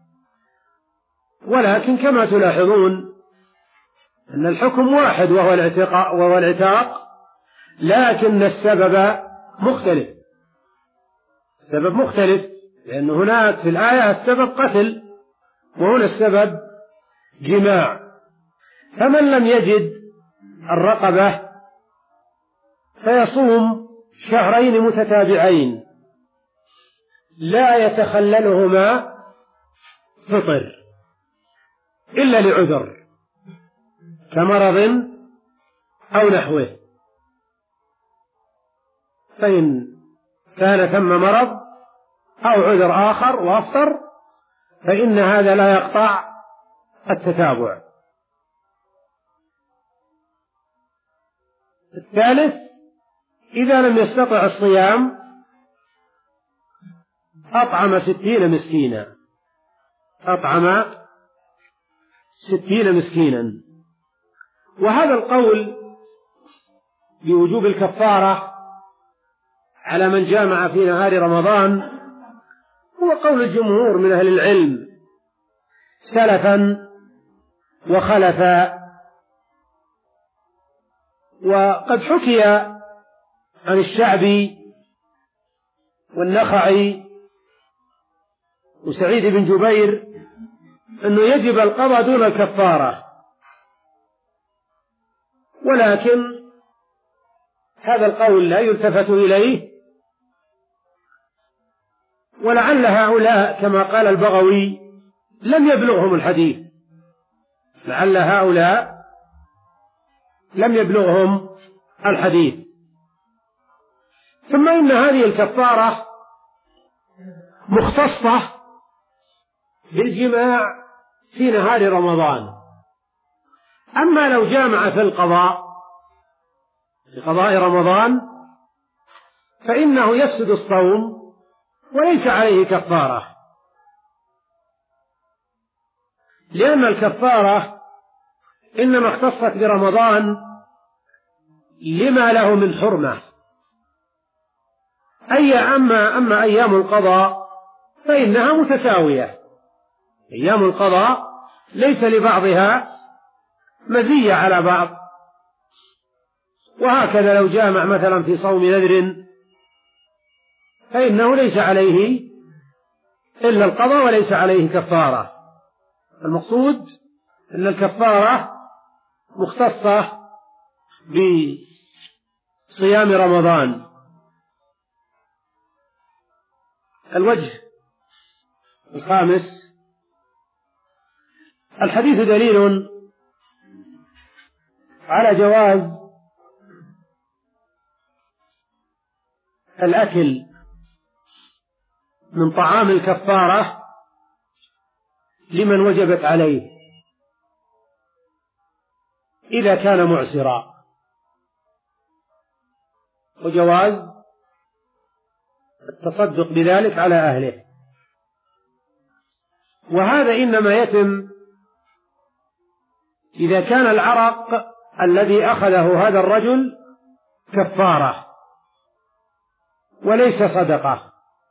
ولكن كما تلاحظون أن الحكم واحد وهو العتاق، وهو العتاق، لكن السبب مختلف. السبب مختلف لأن هناك في الآية السبب قتل، وهنا السبب جماع. فمن لم يجد الرقبة فيصوم شهرين متتابعين لا يتخللهما فطر إلا لعذر كمرض أو نحوه، فإن كان ثم مرض أو عذر آخر وأفطر فإن هذا لا يقطع التتابع. الثالث، إذا لم يستطع الصيام أطعم ستين مسكينا، أطعم ستين مسكينا. وهذا القول بوجوب الكفارة على من جامع في نهار رمضان هو قول الجمهور من أهل العلم سلفا وخلفا. وقد حكي عن الشعبي والنخعي وسعيد بن جبير أنه يجب القضاء دون الكفارة، ولكن هذا القول لا يلتفت إليه، ولعل هؤلاء كما قال البغوي لم يبلغهم الحديث، لعل هؤلاء لم يبلغهم الحديث. ثم إن هذه الكفارة مختصة بالجماع في نهار رمضان. أما لو جامع في القضاء في قضاء رمضان فإنه يفسد الصوم وليس عليه كفارة، لأن الكفارة إنما اختصت برمضان لما له من حرمة. أي أما, أما أيام القضاء فإنها متساوية، أيام القضاء ليس لبعضها مزية على بعض. وهكذا لو جامع مثلا في صوم نذر فإنه ليس عليه إلا القضاء وليس عليه كفارة. المقصود أن الكفارة مختصة بصيام رمضان. الوجه الخامس، الحديث دليل على جواز الأكل من طعام الكفارة لمن وجبت عليه إذا كان معسرا، وجواز التصدق بذلك على أهله. وهذا إنما يتم إذا كان العرق الذي أخذه هذا الرجل كفارة وليس صدقة،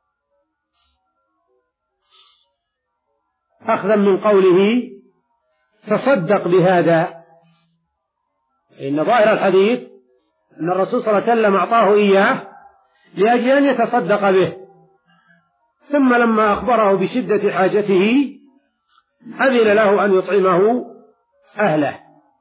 أخذا من قوله تصدق بهذا، إن ظاهر الحديث أن الرسول صلى الله عليه وسلم أعطاه إياه لأجل أن يتصدق به، ثم لما أخبره بشدة حاجته أذن له أن يطعمه أهله.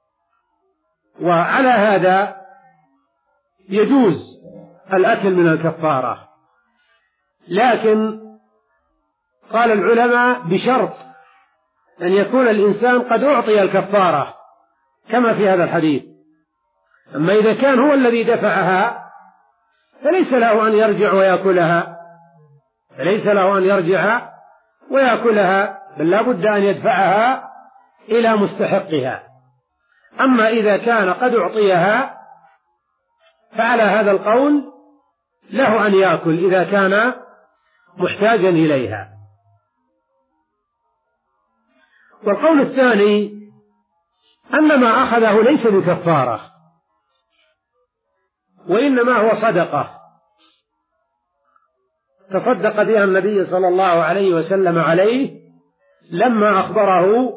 وعلى هذا يجوز الأكل من الكفارة، لكن قال العلماء بشرط أن يكون الإنسان قد أعطي الكفارة كما في هذا الحديث. أما إذا كان هو الذي دفعها فليس له أن يرجع ويأكلها فليس له أن يرجع ويأكلها بل لا بد أن يدفعها إلى مستحقها. أما إذا كان قد أعطيها فعلى هذا القول له أن يأكل إذا كان محتاجا إليها. والقول الثاني أن ما أخذه ليس بكفارة وإنما هو صدقة تصدق بها النبي صلى الله عليه وسلم عليه لما أخبره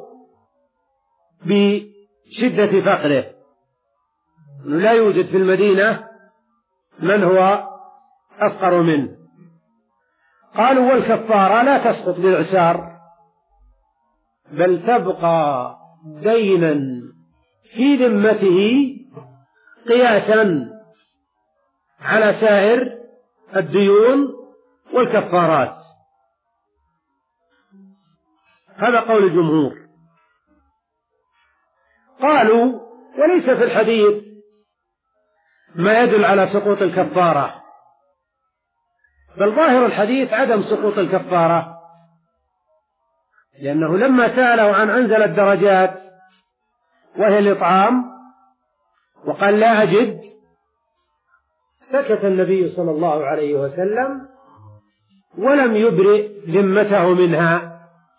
بشدة فقره، أنه لا يوجد في المدينة من هو أفقر منه. قالوا والكفارة لا تسقط بالإعسار بل تبقى دينا في ذمته قياسا على سائر الديون والكفارات. هذا قول الجمهور. قالوا وليس في الحديث ما يدل على سقوط الكفارة، بل ظاهر الحديث عدم سقوط الكفارة، لأنه لما سأله عن أنزل الدرجات وهي الإطعام وقال لا أجد سكت النبي صلى الله عليه وسلم ولم يبرئ ذمته منها.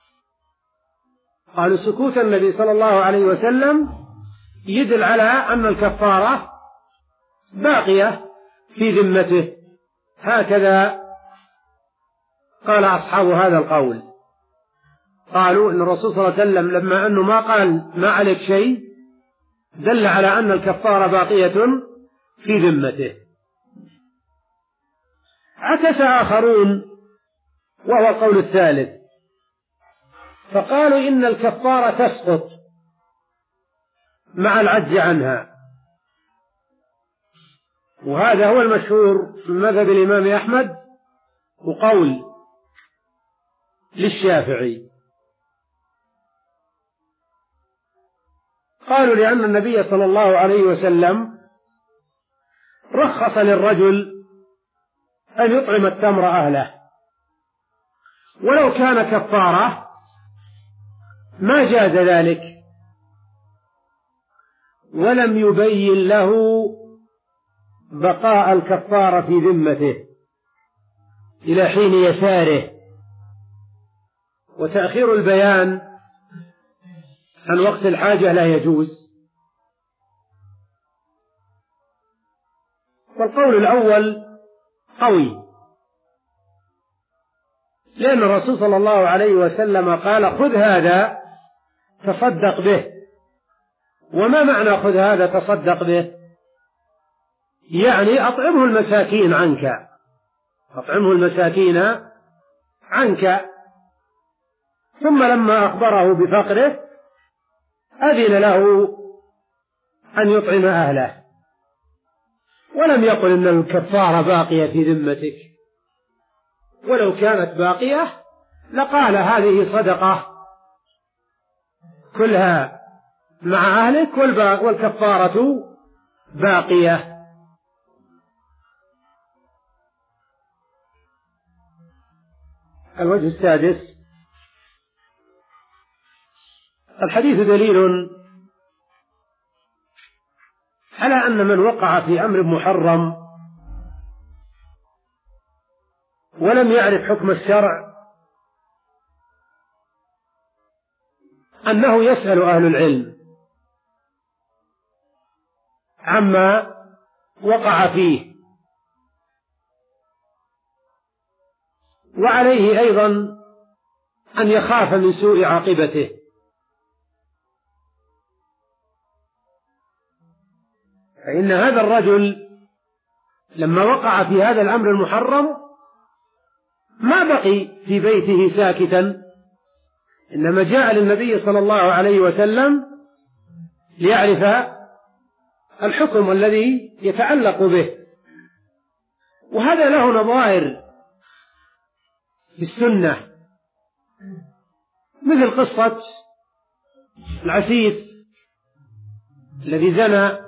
قالوا سكوت النبي صلى الله عليه وسلم يدل على أن الكفارة باقية في ذمته، هكذا قال أصحاب هذا القول. قالوا إن الرسول صلى الله عليه وسلم لما أنه ما قال ما عليك شيء دل على أن الكفارة باقية في ذمته. عكس آخرون وهو القول الثالث، فقالوا إن الكفارة تسقط مع العجز عنها، وهذا هو المشهور من مذهب الإمام أحمد وقول للشافعي. قالوا لأن النبي صلى الله عليه وسلم رخص للرجل أن يطعم التمر أهله، ولو كان كفارة ما جاز ذلك، ولم يبين له بقاء الكفارة في ذمته إلى حين يساره، وتأخير البيان عن وقت الحاجة لا يجوز. والقول الأول قوي، لأن الرسول صلى الله عليه وسلم قال خذ هذا تصدق به. وما معنى خذ هذا تصدق به؟ يعني أطعمه المساكين عنك، أطعمه المساكين عنك. ثم لما أخبره بفقره أذن له أن يطعم أهله، ولم يقل إن الكفارة باقية في ذمتك، ولو كانت باقية لقال هذه صدقة كلها مع أهلك والكفارة باقية. الوجه السادس، الحديث دليل على أن من وقع في أمر محرم ولم يعرف حكم الشرع أنه يسأل أهل العلم عما وقع فيه، وعليه أيضا أن يخاف من سوء عاقبته. فإن هذا الرجل لما وقع في هذا الأمر المحرم ما بقي في بيته ساكتا، إنما جاء للنبي صلى الله عليه وسلم ليعرف الحكم الذي يتعلق به. وهذا له نظائر في السنة، مثل قصة العسيف الذي زنى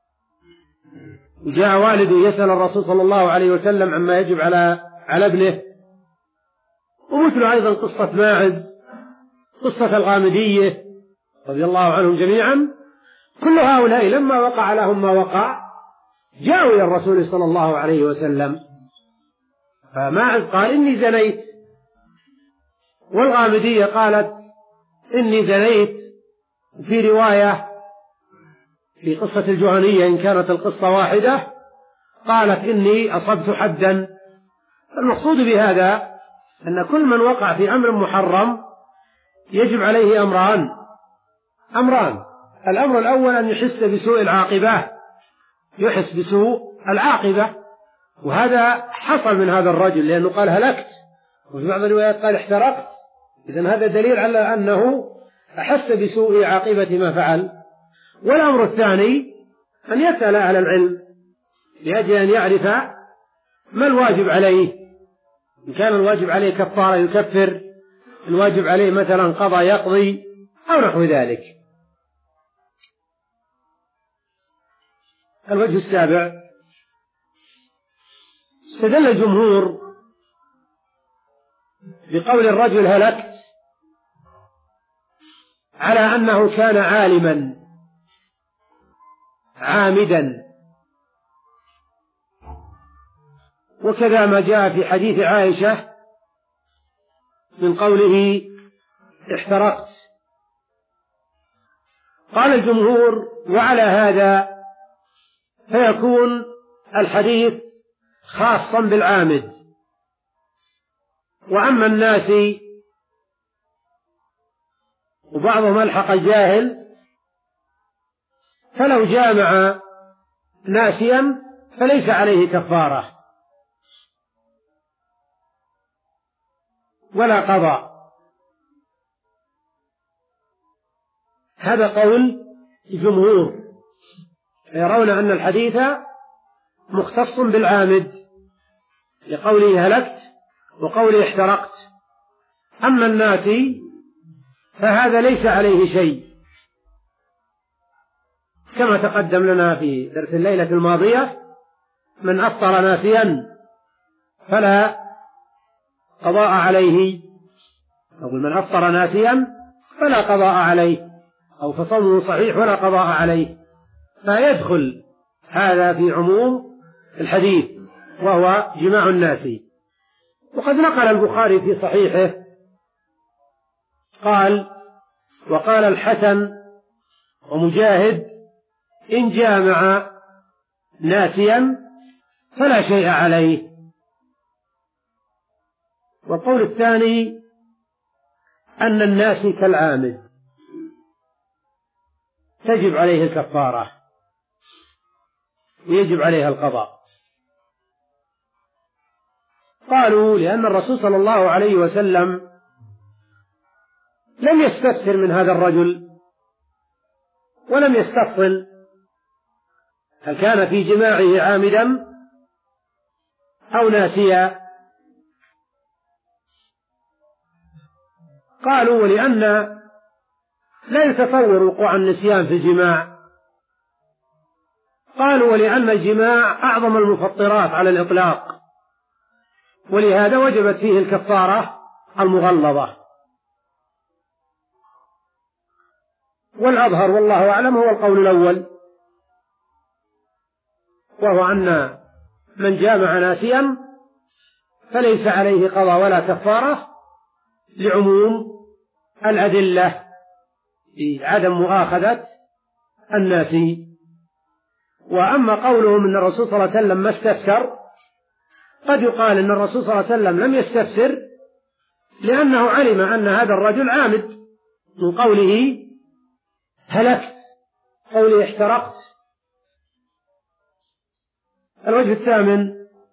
وجاء والده يسأل الرسول صلى الله عليه وسلم عما يجب على على ابنه، ومثل أيضا قصة ماعز، قصة الغامدية رضي الله عنهم جميعا. كل هؤلاء لما وقع لهم ما وقع جاءوا إلى الرسول صلى الله عليه وسلم، فماعز قال إني زنيت، والغامدية قالت إني زنيت. في رواية في قصة الجهنية إن كانت القصة واحدة قالت إني أصبت حدا. المقصود بهذا أن كل من وقع في أمر محرم يجب عليه أمران أمران الأمر الأول أن يحس بسوء العاقبة، يحس بسوء العاقبة، وهذا حصل من هذا الرجل لأنه قال هلكت، وفي بعض الروايات قال احترقت. إذن هذا دليل على أنه أحس بسوء عاقبة ما فعل. والأمر الثاني أن يسأل أهل العلم لأجل أن يعرف ما الواجب عليه، إن كان الواجب عليه كفارة يكفر، الواجب عليه مثلا قضاء يقضي أو نحو ذلك. الوجه السابع: استدل الجمهور بقول الرجل هلكت على أنه كان عالما عامدا، وكذا ما جاء في حديث عائشة من قوله احترقت. قال الجمهور: وعلى هذا فيكون الحديث خاصا بالعامد، وأما الناس وبعضهم ألحق الجاهل فلو جامع ناسيا فليس عليه كفارة ولا قضاء. هذا قول الجمهور، يرون أن الحديث مختص بالعامد لقوله هلكت وقوله احترقت. أما الناس فهذا ليس عليه شيء، كما تقدم لنا في درس الليلة الماضية: من أفطر ناسيا فلا قضاء عليه، أو من أفطر ناسيا فلا قضاء عليه، أو فصومه صحيح ولا قضاء عليه. فيدخل هذا في عموم الحديث وهو جماع الناس. وقد نقل البخاري في صحيحه قال: وقال الحسن ومجاهد: إن جامع ناسيا فلا شيء عليه. والقول الثاني أن الناس كالعامد تجب عليه الكفارة ويجب عليها القضاء. قالوا: لأن الرسول صلى الله عليه وسلم لم يستفسر من هذا الرجل ولم يستفصل هل كان في جماعه عامدا أو ناسيا. قالوا: ولأن لا يتصور وقوع النسيان في الجماع. قالوا: ولأن الجماع أعظم المفطرات على الإطلاق، ولهذا وجبت فيه الكفارة المغلظة. والأظهر والله أعلم هو القول الأول، وهو أن من جامع ناسيا فليس عليه قضاء ولا كفارة لعموم الأدلة في عدم مؤاخذة الناسي. وأما قولهم أن الرسول صلى الله عليه وسلم ما استفسر، قد يقال أن الرسول صلى الله عليه وسلم لم يستفسر لأنه علم أن هذا الرجل عامد من قوله هلكت، قوله احترقت. الوجه الثامن: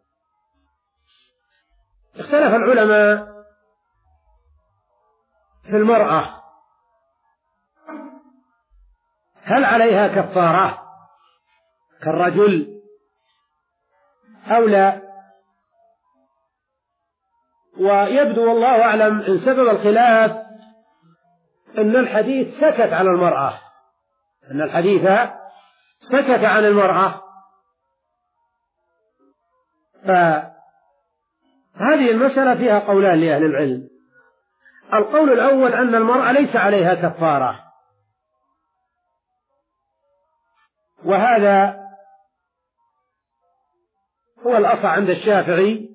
اختلف العلماء في المرأة هل عليها كفارة كالرجل أو لا. ويبدو والله أعلم إن سبب الخلاف أن الحديث سكت على المرأة، أن الحديث سكت عن المرأة، فهذه المسألة فيها قولان لأهل العلم. القول الأول أن المرأة ليس عليها كفارة، وهذا هو الأصح عند الشافعي،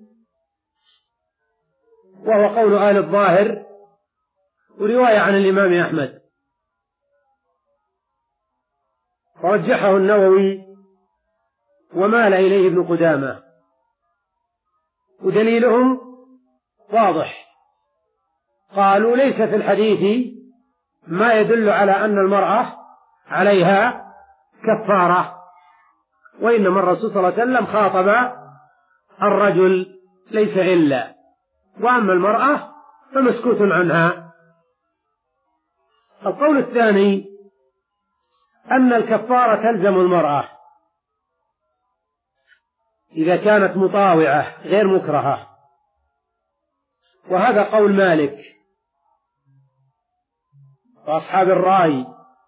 وهو قول آل الظاهر ورواية عن الإمام أحمد، ورجحه النووي ومال إليه ابن قدامة، ودليلهم واضح. قالوا ليس في الحديث ما يدل على أن المرأة عليها كفارة، وإنما الرسول صلى الله عليه وسلم خاطب الرجل ليس إلا، وأما المرأة فمسكوت عنها. القول الثاني أن الكفارة تلزم المرأة إذا كانت مطاوعة غير مكرهة، وهذا قول مالك وأصحاب الرأي،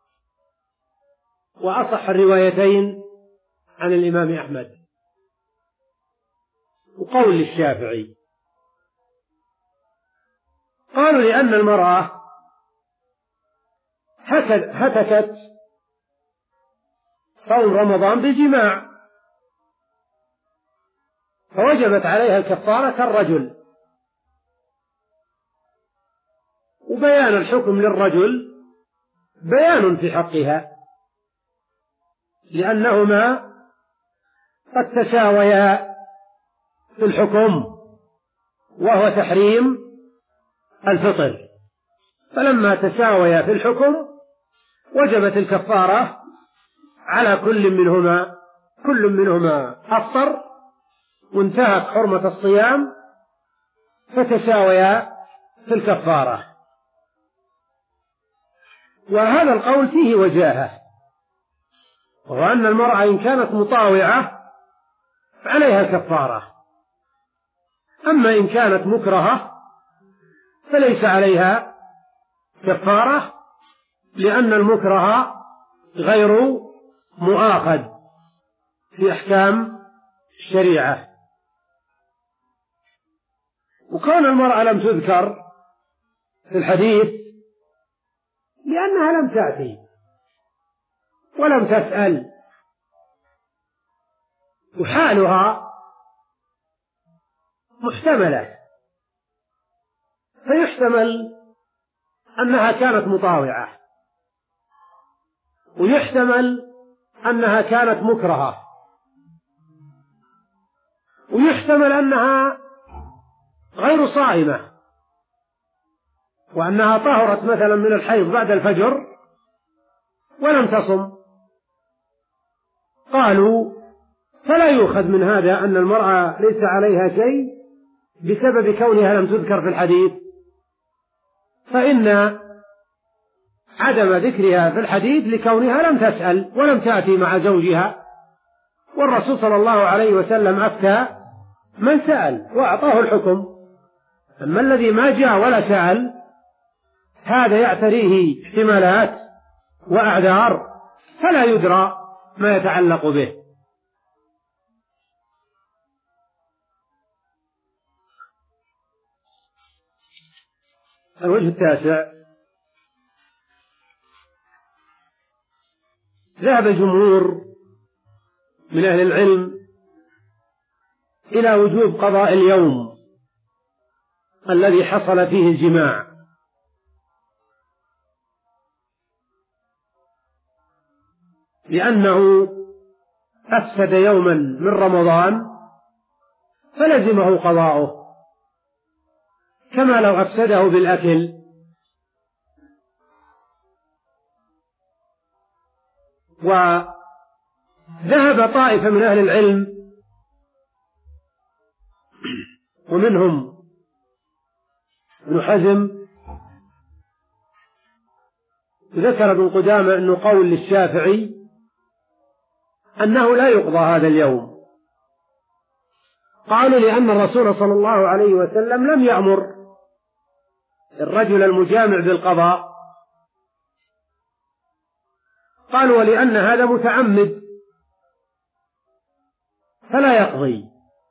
وأصح الروايتين عن الإمام أحمد، وقول للشافعي. قالوا لأن المرأة هتكت صوم رمضان بالجماع، فوجبت عليها الكفارة كالرجل، وبيان الحكم للرجل بيان في حقها، لأنهما قد تساويا في الحكم، وهو تحريم الفطر، فلما تساويا في الحكم وجبت الكفارة على كل منهما، كل منهما أفطر وانتهت حرمة الصيام، فتساويا في الكفارة. وهذا القول فيه وجاهة، وهو أن المرأة إن كانت مطاوعة فعليها الكفارة، أما إن كانت مكرهة فليس عليها كفارة، لأن المكره غير مؤاخذ في أحكام الشريعة. وكون المرأة لم تذكر في الحديث لأنها لم تأتي ولم تسأل، وحالها محتملة، فيحتمل أنها كانت مطاوعة، ويحتمل أنها كانت مكرهة، ويحتمل أنها غير صائمة، وأنها طهرت مثلا من الحيض بعد الفجر ولم تصم. قالوا فلا يؤخذ من هذا أن المرأة ليس عليها شيء بسبب كونها لم تذكر في الحديث، فإن عدم ذكرها في الحديث لكونها لم تسأل ولم تأتي مع زوجها، والرسول صلى الله عليه وسلم أفتى من سأل وأعطاه الحكم. أما الذي ما جاء ولا سأل هذا يعتريه احتمالات وأعذار فلا يدرى ما يتعلق به. الوجه التاسع: ذهب جمهور من أهل العلم إلى وجوب قضاء اليوم الذي حصل فيه الجماع، لأنه أفسد يوما من رمضان فلزمه قضاؤه، كما لو أفسده بالأكل. وذهب طائفة من أهل العلم ومنهم ابن حزم. ذكر ابن قدامة أنه قول للشافعي أنه لا يقضى هذا اليوم. قالوا لأن الرسول صلى الله عليه وسلم لم يأمر الرجل المجامع بالقضاء. قالوا ولأن هذا متعمد فلا يقضي،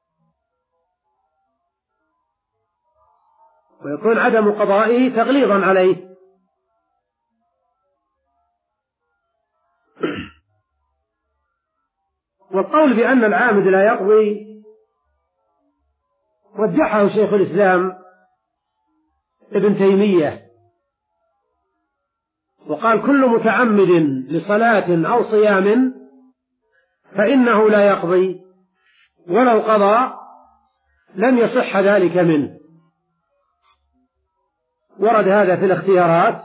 ويكون عدم قضائه تغليظا عليه. والقول بأن العامد لا يقضي رجحه شيخ الإسلام ابن تيمية، وقال كل متعمد لصلاة أو صيام فإنه لا يقضي، ولو قضى لم يصح ذلك منه. ورد هذا في الاختيارات،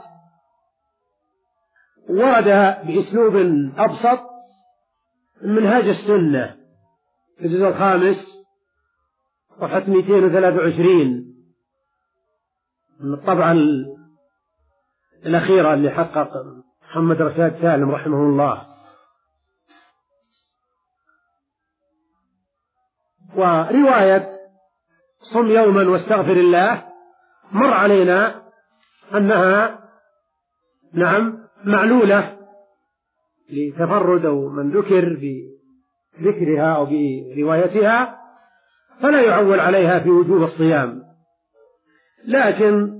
ورد بأسلوب أبسط من منهاج السنة في الجزء الخامس صفحة مئتين وثلاثة وعشرين من الطبعة الأخيرة اللي حقق محمد رشاد سالم رحمه الله. ورواية صم يوما واستغفر الله مر علينا أنها نعم معلولة لتفرد أو من ذكر بذكرها أو بروايتها، فلا يعول عليها في وجوب الصيام. لكن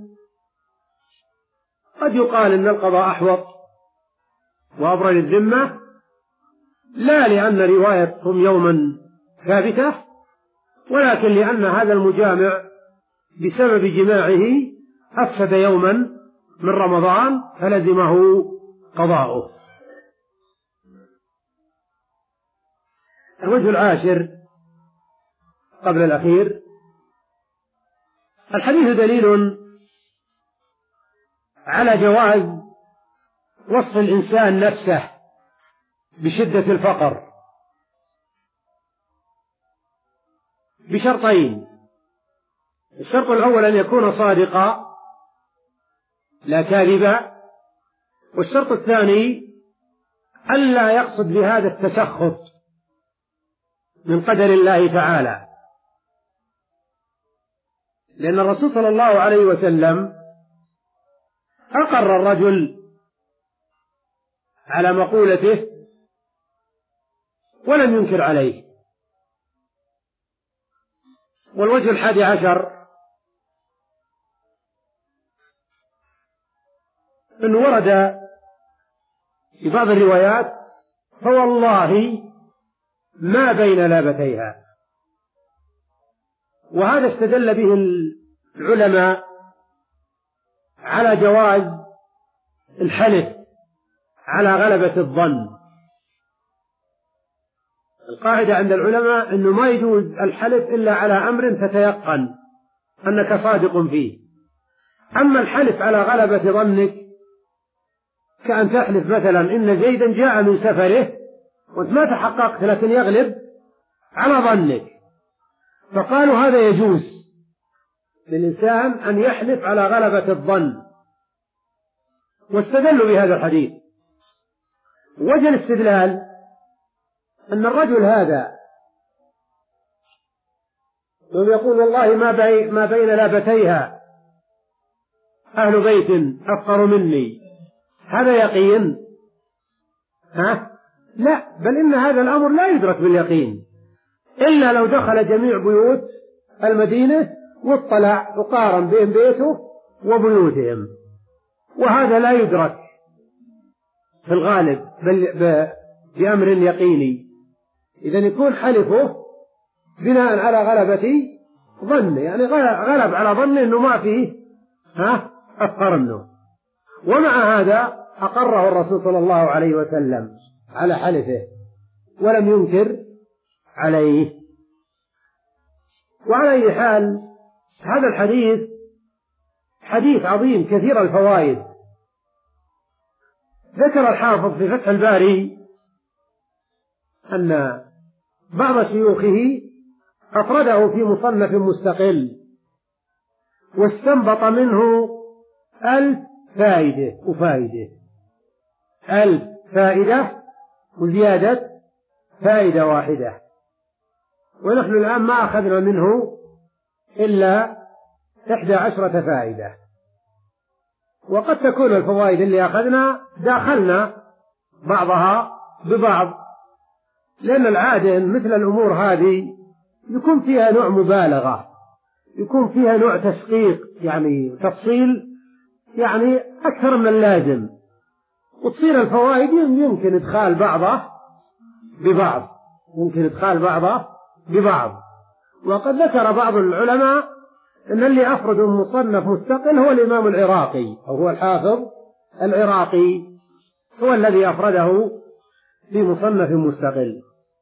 قد يقال إن القضاء أحوط وأبرى للذمة، لا لأن رواية صم يوما ثابتة، ولكن لأن هذا المجامع بسبب جماعه أفسد يوما من رمضان فلزمه قضاؤه. الوجه العاشر قبل الأخير: الحديث دليل على جواز وصف الإنسان نفسه بشدة الفقر بشرطين: الشرط الأول أن يكون صادقا لا كاذبا، والشرط الثاني ألا يقصد بهذا التسخط من قدر الله تعالى، لأن الرسول صلى الله عليه وسلم أقر الرجل على مقولته ولم ينكر عليه. والوجه الحادي عشر أن ورد في بعض الروايات فوالله ما بين لابتيها، وهذا استدل به العلماء على جواز الحلف على غلبة الظن. القاعدة عند العلماء أنه ما يجوز الحلف إلا على أمر تتيقن أنك صادق فيه. أما الحلف على غلبة ظنك كأن تحلف مثلا إن زيدا جاء من سفره وأنت ما تحققت لكن يغلب على ظنك، فقالوا هذا يجوز للإنسان أن يحلف على غلبة الظن، واستدلوا بهذا الحديث. وجه الاستدلال أن الرجل هذا يقول والله ما, بي ما بين لابتيها أهل بيت أفقر مني، هذا يقين؟ ها؟ لا، بل إن هذا الأمر لا يدرك باليقين إلا لو دخل جميع بيوت المدينة واطلع وقارن بين بيته وبيوتهم، وهذا لا يدرك في الغالب بل بأمر يقيني. إذن يكون حلفه بناء على غلبة ظنه، يعني غلب على ظنه أنه ما فيه ها أفقر منه، ومع هذا أقره الرسول صلى الله عليه وسلم على حلفه ولم ينكر عليه. وعلى أي حال هذا الحديث حديث عظيم كثير الفوائد. ذكر الحافظ في فتح الباري أن بعض شيوخه أفرده في مصنف مستقل واستنبط منه ألف فائدة وفائدة، ألف فائدة وزيادة فائدة واحدة، ونحن الآن ما أخذنا منه إلا إحدى عشرة فائدة. وقد تكون الفوائد اللي أخذنا داخلنا بعضها ببعض، لأن العادة مثل الأمور هذه يكون فيها نوع مبالغة، يكون فيها نوع تشقيق، يعني تفصيل يعني أكثر من اللازم، وتصير الفوائد يمكن إدخال بعضها ببعض، ممكن إدخال بعضها ببعض. وقد ذكر بعض العلماء أن اللي أفرد مصنف مستقل هو الإمام العراقي، أو هو الحافظ العراقي، هو الذي أفرده في مصنف مستقل.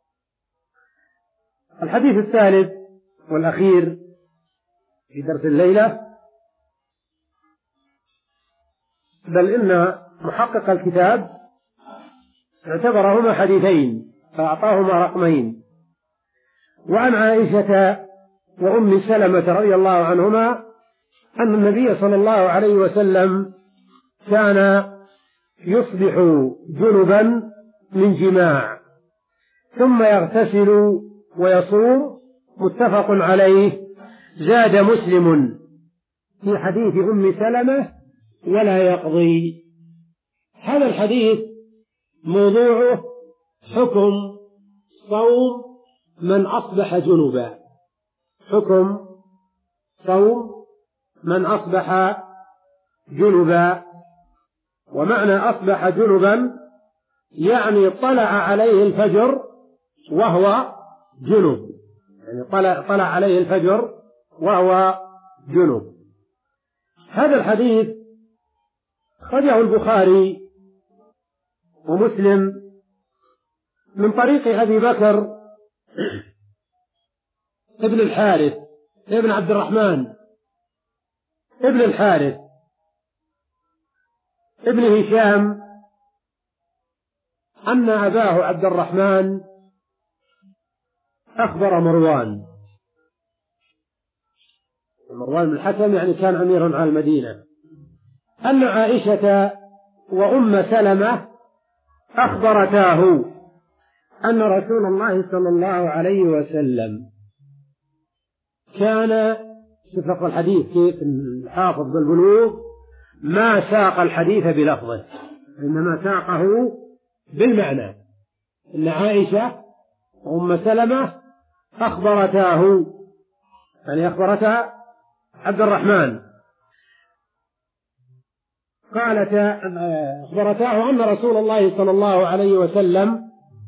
الحديث الثالث والأخير في درس الليلة، بل إن محقق الكتاب اعتبرهما حديثين فأعطاهما رقمين. وعن عائشة وأم سلمة رضي الله عنهما أن النبي صلى الله عليه وسلم كان يصبح جنبا من جماع ثم يغتسل ويصوم، متفق عليه. زاد مسلم في حديث أم سلمة ولا يقضي. هذا الحديث موضوعه حكم صوم من أصبح جنبا، حكم صوم من أصبح جنبا. ومعنى أصبح جنبا يعني طلع عليه الفجر وهو جنب، يعني طلع, طلع عليه الفجر وهو جنب. هذا الحديث خرجه البخاري ومسلم من طريق أبي بكر ابن الحارث ابن عبد الرحمن ابن الحارث ابن هشام أن أباه عبد الرحمن أخبر مروان مروان بن الحكم، يعني كان أميرا على المدينة، أن عائشة وأم سلمة أخبرتاه أن رسول الله صلى الله عليه وسلم كان، شوف الحديث كيف الحافظ بالبلوغ ما ساق الحديث بلفظه، إنما ساقه بالمعنى. إن عائشة وأم سلمة أخبرتاه، يعني أخبرتها عبد الرحمن، قالت أخبرتاه أن رسول الله صلى الله عليه وسلم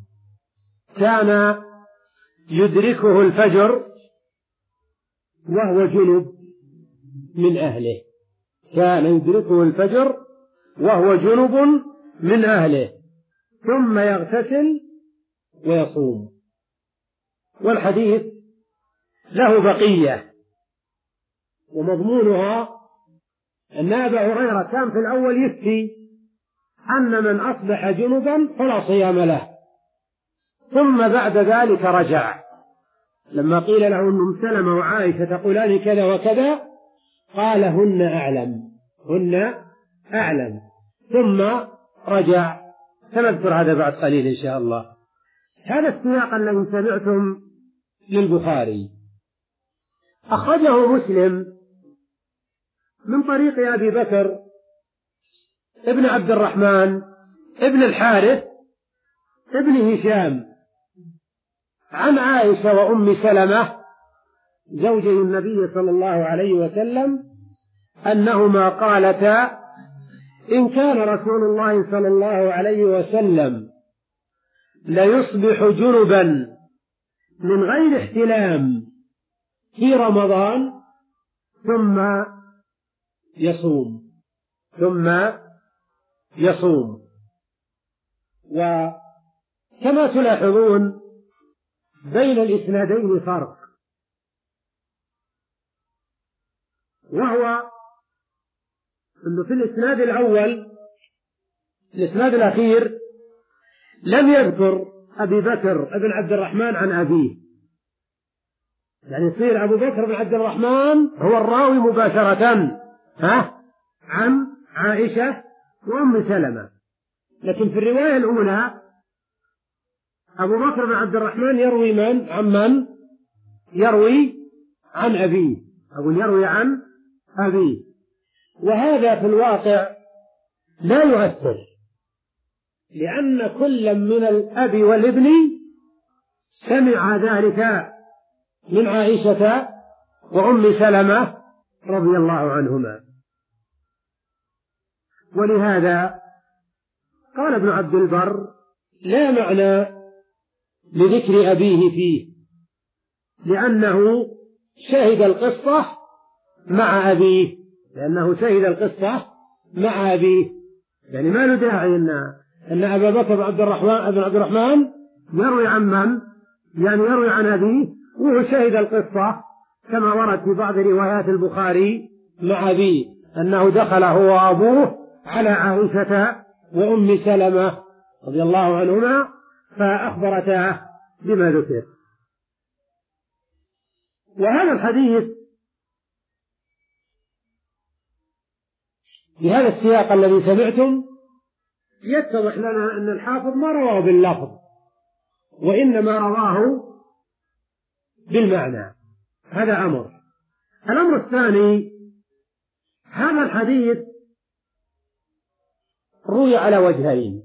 كان يدركه الفجر وهو جنب من أهله، كان يدركه الفجر وهو جنب من أهله ثم يغتسل ويصوم. والحديث له بقية، ومضمونها أن أبا هريرة كان في الأول يفتي أن من أصبح جنبا فلا صيام له، ثم بعد ذلك رجع لما قيل له أن أم سلمة وعائشة تقولان كذا وكذا، قال هن أعلم هن أعلم ثم رجع. سنذكر هذا بعد قليل إن شاء الله. هذا السياق الذي سمعتم للبخاري أخرجه مسلم من طريق أبي بكر ابن عبد الرحمن ابن الحارث ابن هشام عن عائشة وأم سلمة زوجي النبي صلى الله عليه وسلم أنهما قالتا إن كان رسول الله صلى الله عليه وسلم ليصبح جنبا من غير احتلام في رمضان ثم يصوم ثم يصوم. وكما تلاحظون بين الإسنادين فرق، وهو أنه في الإسناد الأول الإسناد الأخير لم يذكر أبي بكر ابن عبد الرحمن عن أبيه، يعني يصير أبو بكر بن عبد الرحمن هو الراوي مباشرة ها عن عائشة وأم سلمة. لكن في الرواية الأولى أبو بكر بن عبد الرحمن يروي من عن من يروي عن أبيه، أقول يروي عن أبيه. وهذا في الواقع لا يؤثر، لأن كل من الأب والابن سمع ذلك من عائشة وأم سلمة رضي الله عنهما. ولهذا قال ابن عبد البر لا معنى لذكر أبيه فيه، لأنه شهد القصة مع أبيه، لأنه شهد القصة مع أبيه، يعني ما له داعي أن أن أبا بكر بن عبد الرحمن بن عبد الرحمن يروي عن من؟ يعني يروي عن أبيه وهو شهد القصة، كما ورد في بعض روايات البخاري مع أبيه أنه دخل هو وأبوه على عائشة وأم سلمة رضي الله عنهما فأخبرتا بما ذكر. وهذا الحديث بهذا السياق الذي سمعتم يتضح لنا أن الحافظ ما رواه باللفظ، وإنما رواه بالمعنى. هذا أمر. الأمر الثاني، هذا الحديث روي على وجهين.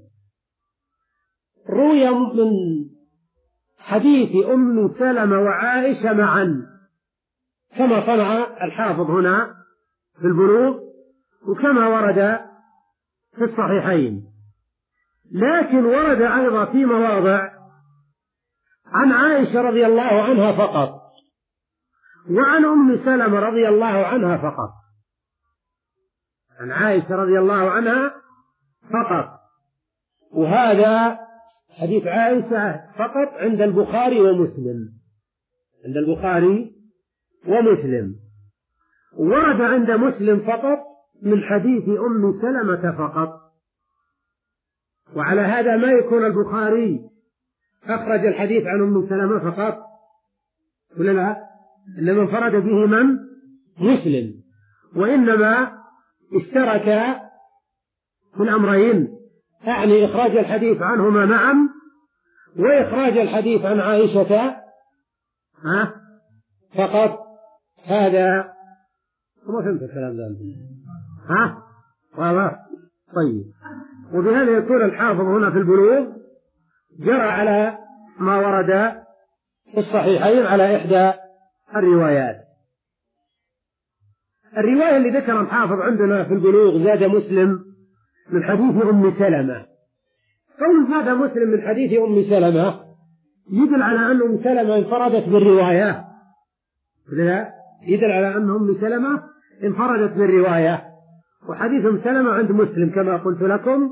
روي من حديث أم سلمة وعائشة معا كما صنع الحافظ هنا في البلوغ وكما ورد في الصحيحين، لكن ورد أيضا في مواضع عن عائشة رضي الله عنها فقط وعن أم سلمة رضي الله عنها فقط، عن عائشة رضي الله عنها فقط. وهذا حديث عائشة فقط عند البخاري ومسلم، عند البخاري ومسلم. ورد عند مسلم فقط من حديث أم سلمة فقط. وعلى هذا ما يكون البخاري أخرج الحديث عن أم سلمة فقط ولا لا؟ إنما انفرد به من؟ مسلم. وإنما اشترك في الأمرين، أعني إخراج الحديث عنهما معا وإخراج الحديث عن عائشة ها فقط. هذا ما فهمت الكلام ذا ها واضح؟ طيب. وبهذا يكون الحافظ هنا في البلوغ جرى على ما ورد في الصحيحين على إحدى الروايات. الرواية اللي ذكر الحافظ عندنا في البلوغ زاد مسلم من حديث أم سلمة. قول زاد مسلم من حديث أم سلمة يدل على أن أم سلمة انفردت بالرواية، لا يدل على أن أم سلمة انفردت بالرواية، وحديث أم سلمة عند مسلم كما قلت لكم،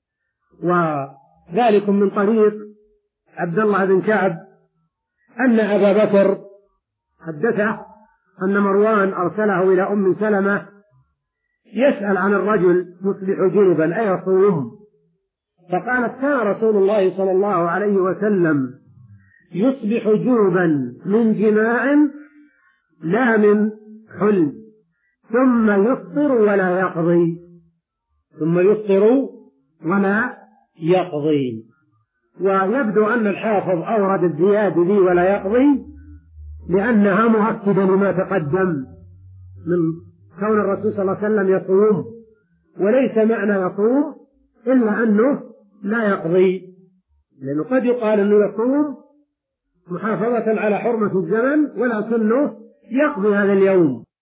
وذلك من طريق عبد الله بن كعب أن أبا بكر حدثه أن مروان أرسله إلى أم سلمة يسأل عن الرجل يصبح جنبا أي يصوم، فقالت كان رسول الله صلى الله عليه وسلم يصبح جنبا من جماع لا من حلم ثم يفطر ولا يقضي، ثم يفطر ولا يقضي. ويبدو أن الحافظ أورد الزيادة دي ولا يقضي لأنها مؤكدة لما تقدم من كون الرسول صلى الله عليه وسلم يصوم، وليس معنى يصوم إلا أنه لا يقضي، لأنه قد يقال أنه يصوم محافظة على حرمة الزمن ولكنه يقضي هذا اليوم.